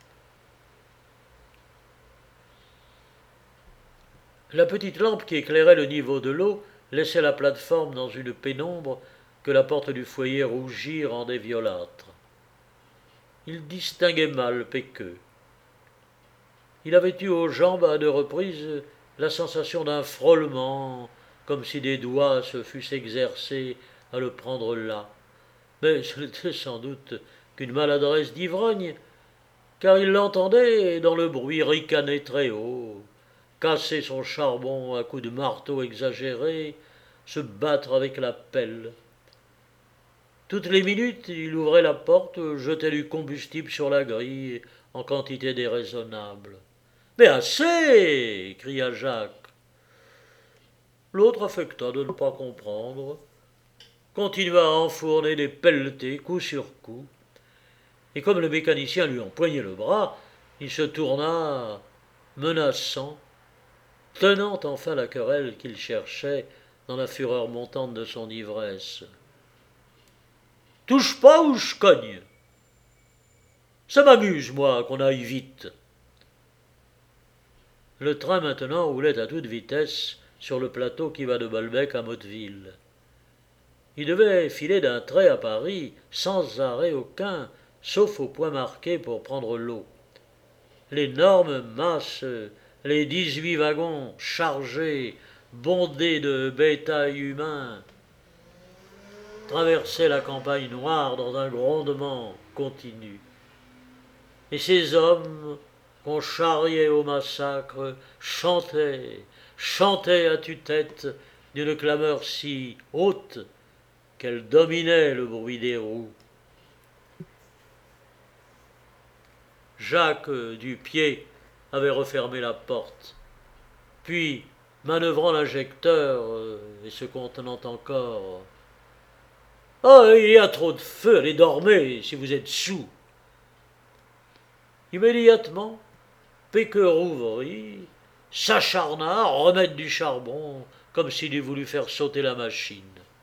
La petite lampe qui éclairait le niveau de l'eau laissait la plateforme dans une pénombre que la porte du foyer rougie rendait violâtre. Il distinguait mal Péqueux. Il avait eu aux jambes à deux reprises la sensation d'un frôlement, comme si des doigts se fussent exercés à le prendre là. Mais ce n'était sans doute qu'une maladresse d'ivrogne, car il l'entendait dans le bruit ricaner très haut, casser son charbon à coups de marteau exagéré, se battre avec la pelle. Toutes les minutes, il ouvrait la porte, jetait du combustible sur la grille en quantité déraisonnable. « Mais assez !» cria Jacques. L'autre affecta de ne pas comprendre, continua à enfourner des pelletés coup sur coup, et comme le mécanicien lui empoignait le bras, il se tourna, menaçant, tenant enfin la querelle qu'il cherchait dans la fureur montante de son ivresse. « Touche pas ou je cogne. Ça m'amuse, moi, qu'on aille vite. » Le train maintenant roulait à toute vitesse sur le plateau qui va de Balbec à Motteville. Il devait filer d'un trait à Paris sans arrêt aucun, sauf au point marqué pour prendre l'eau. L'énorme masse, les dix-huit wagons chargés, bondés de bétail humain, traversaient la campagne noire dans un grondement continu. Et ces hommes qu'on charriait au massacre chantaient, chantaient à tue-tête d'une clameur si haute qu'elle dominait le bruit des roues. Jacques, du pied, avait refermé la porte. Puis, manœuvrant l'injecteur et se contenant encore, « Ah, il y a trop de feu, allez dormir si vous êtes saoul. » Immédiatement, Péqueux rouvrit, s'acharna à remettre du charbon, comme s'il eût voulu faire sauter la machine.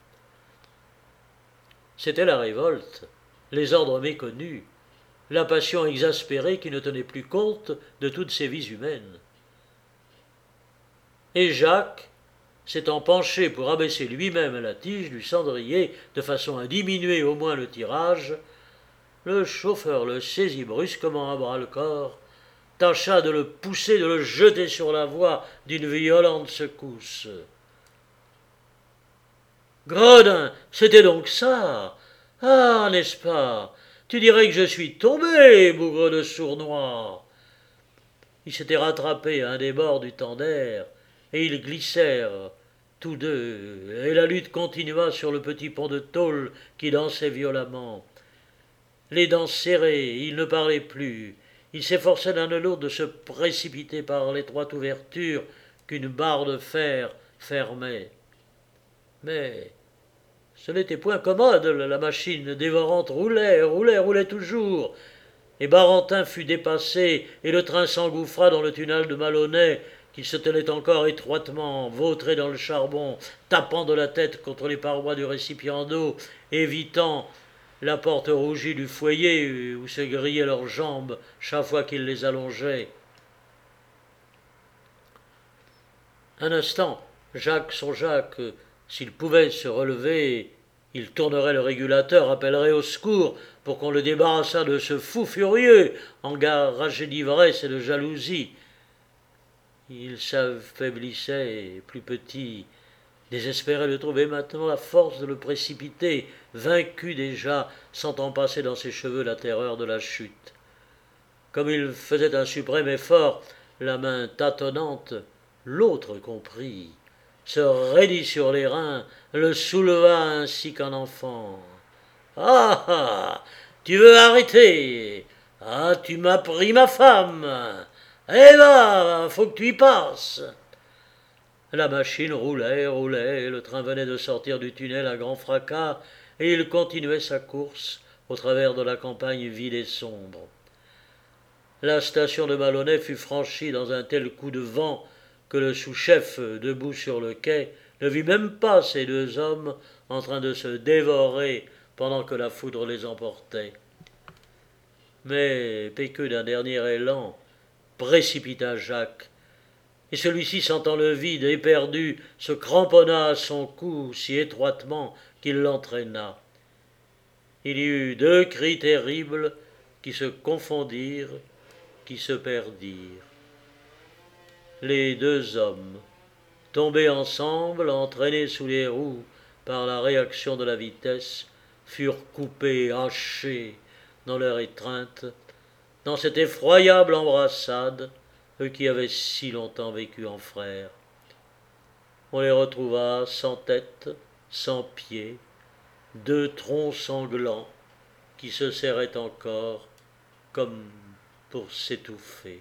C'était la révolte, les ordres méconnus, la passion exaspérée qui ne tenait plus compte de toutes ces vies humaines. Et Jacques, s'étant penché pour abaisser lui-même la tige du cendrier de façon à diminuer au moins le tirage, le chauffeur le saisit brusquement à bras-le-corps, tâcha de le pousser, de le jeter sur la voie d'une violente secousse. « Gredin, c'était donc ça! Ah, n'est-ce pas? Tu dirais que je suis tombé, bougre de sournois !» Ils s'étaient rattrapés à un des bords du tender, et ils glissèrent, tous deux, et la lutte continua sur le petit pont de tôle qui dansait violemment. Les dents serrées, ils ne parlaient plus. Ils s'efforçaient l'un de l'autre de se précipiter par l'étroite ouverture qu'une barre de fer fermait. Mais ce n'était point commode, la machine dévorante roulait, roulait, roulait toujours. Et Barentin fut dépassé, et le train s'engouffra dans le tunnel de Malonnet, qui se tenait encore étroitement, vautré dans le charbon, tapant de la tête contre les parois du récipient d'eau, évitant la porte rougie du foyer où se grillaient leurs jambes chaque fois qu'il les allongeait. Un instant, Jacques songea que, s'il pouvait se relever, il tournerait le régulateur, appellerait au secours pour qu'on le débarrassât de ce fou furieux, enragé d'ivresse et de jalousie. Il s'affaiblissait, plus petit, désespéré de trouver maintenant la force de le précipiter, vaincu déjà, sentant passer dans ses cheveux la terreur de la chute. Comme il faisait un suprême effort, la main tâtonnante, l'autre comprit, se raidit sur les reins, le souleva ainsi qu'un enfant. « Ah ah, tu veux arrêter? Ah, tu m'as pris ma femme. Eh ben, faut que tu y passes. » La machine roulait, roulait, le train venait de sortir du tunnel à grand fracas, et il continuait sa course au travers de la campagne vide et sombre. La station de Maloney fut franchie dans un tel coup de vent que le sous-chef, debout sur le quai, ne vit même pas ces deux hommes en train de se dévorer pendant que la foudre les emportait. Mais Péqueux, d'un dernier élan, précipita Jacques, et celui-ci, sentant le vide, éperdu, se cramponna à son cou si étroitement qu'il l'entraîna. Il y eut deux cris terribles qui se confondirent, qui se perdirent. Les deux hommes, tombés ensemble, entraînés sous les roues par la réaction de la vitesse, furent coupés, hachés dans leur étreinte, dans cette effroyable embrassade, eux qui avaient si longtemps vécu en frères. On les retrouva sans tête, sans pieds, deux troncs sanglants qui se serraient encore comme pour s'étouffer.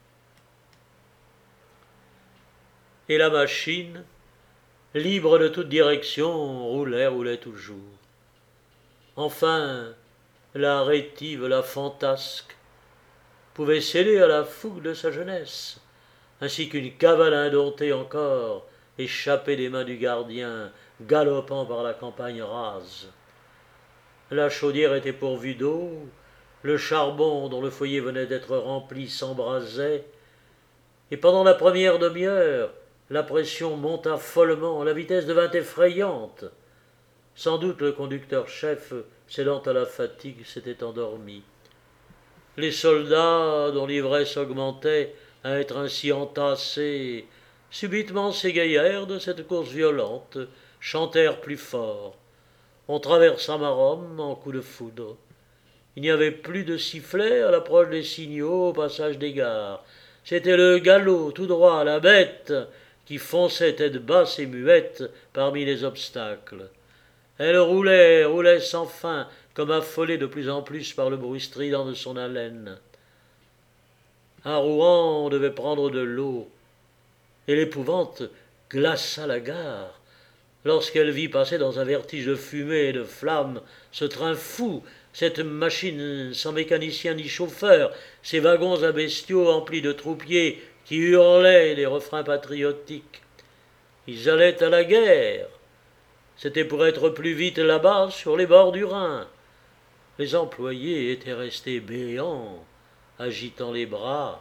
Et la machine, libre de toute direction, roulait, roulait toujours. Enfin, la rétive, la fantasque, pouvait céder à la fougue de sa jeunesse, ainsi qu'une cavale indomptée encore, échappée des mains du gardien, galopant par la campagne rase. La chaudière était pourvue d'eau, le charbon dont le foyer venait d'être rempli s'embrasait, et pendant la première demi-heure, la pression monta follement, la vitesse devint effrayante. Sans doute le conducteur-chef, cédant à la fatigue, s'était endormi. Les soldats, dont l'ivresse augmentait à être ainsi entassés, subitement s'égayèrent de cette course violente, chantèrent plus fort. On traversa Maromme en coup de foudre. Il n'y avait plus de sifflets à l'approche des signaux au passage des gares. C'était le galop tout droit, la bête, qui fonçait tête basse et muette parmi les obstacles. Elle roulait, roulait sans fin, comme affolée de plus en plus par le bruit strident de son haleine. À Rouen, on devait prendre de l'eau, et l'épouvante glaça la gare lorsqu'elle vit passer dans un vertige de fumée et de flammes ce train fou, cette machine sans mécanicien ni chauffeur, ces wagons à bestiaux emplis de troupiers qui hurlaient des refrains patriotiques. Ils allaient à la guerre. C'était pour être plus vite là-bas, sur les bords du Rhin. Les employés étaient restés béants, agitant les bras.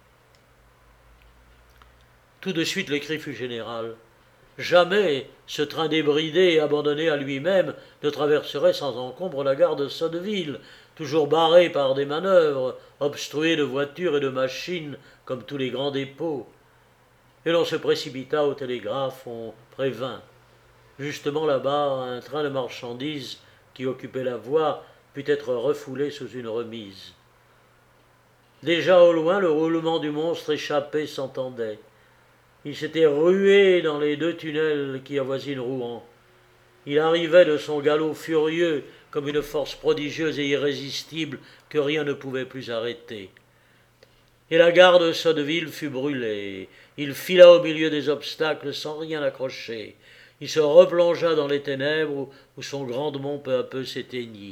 Tout de suite, le cri fut général. Jamais ce train débridé et abandonné à lui-même ne traverserait sans encombre la gare de Sotteville, toujours barrée par des manœuvres, obstruée de voitures et de machines comme tous les grands dépôts. Et l'on se précipita au télégraphe, on prévint. Justement là-bas, un train de marchandises qui occupait la voie put être refoulé sous une remise. Déjà au loin, le roulement du monstre échappé s'entendait. Il s'était rué dans les deux tunnels qui avoisinent Rouen. Il arrivait de son galop furieux comme une force prodigieuse et irrésistible que rien ne pouvait plus arrêter. Et la gare de Sotteville fut brûlée. Il fila au milieu des obstacles sans rien accrocher. Il se replongea dans les ténèbres où son grandement peu à peu s'éteignit.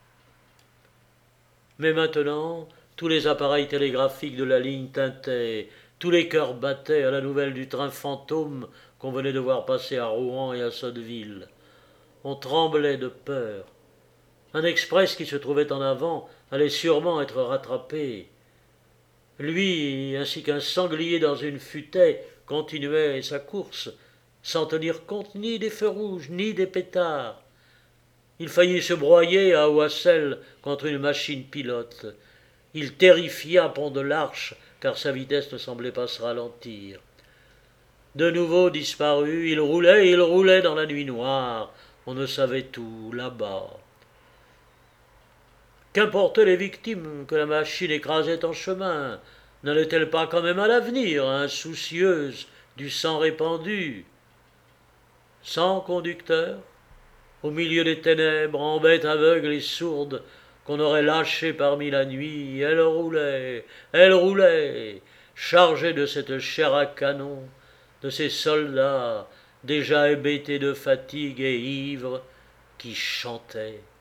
Mais maintenant, tous les appareils télégraphiques de la ligne tintaient, tous les cœurs battaient à la nouvelle du train fantôme qu'on venait de voir passer à Rouen et à Sotteville. On tremblait de peur. Un express qui se trouvait en avant allait sûrement être rattrapé. Lui, ainsi qu'un sanglier dans une futaie, continuait sa course, sans tenir compte ni des feux rouges, ni des pétards. Il faillit se broyer à Oissel contre une machine pilote. Il terrifia Pont de l'Arche, car sa vitesse ne semblait pas se ralentir. De nouveau disparu, il roulait, il roulait dans la nuit noire. On ne savait tout là-bas. Qu'importaient les victimes que la machine écrasait en chemin? N'allait-elle pas quand même à l'avenir, insoucieuse du sang répandu? Sans conducteur, au milieu des ténèbres, en bête aveugle et sourde, qu'on aurait lâchée parmi la nuit, elle roulait, elle roulait, chargée de cette chair à canon, de ces soldats déjà hébétés de fatigue et ivres, qui chantaient.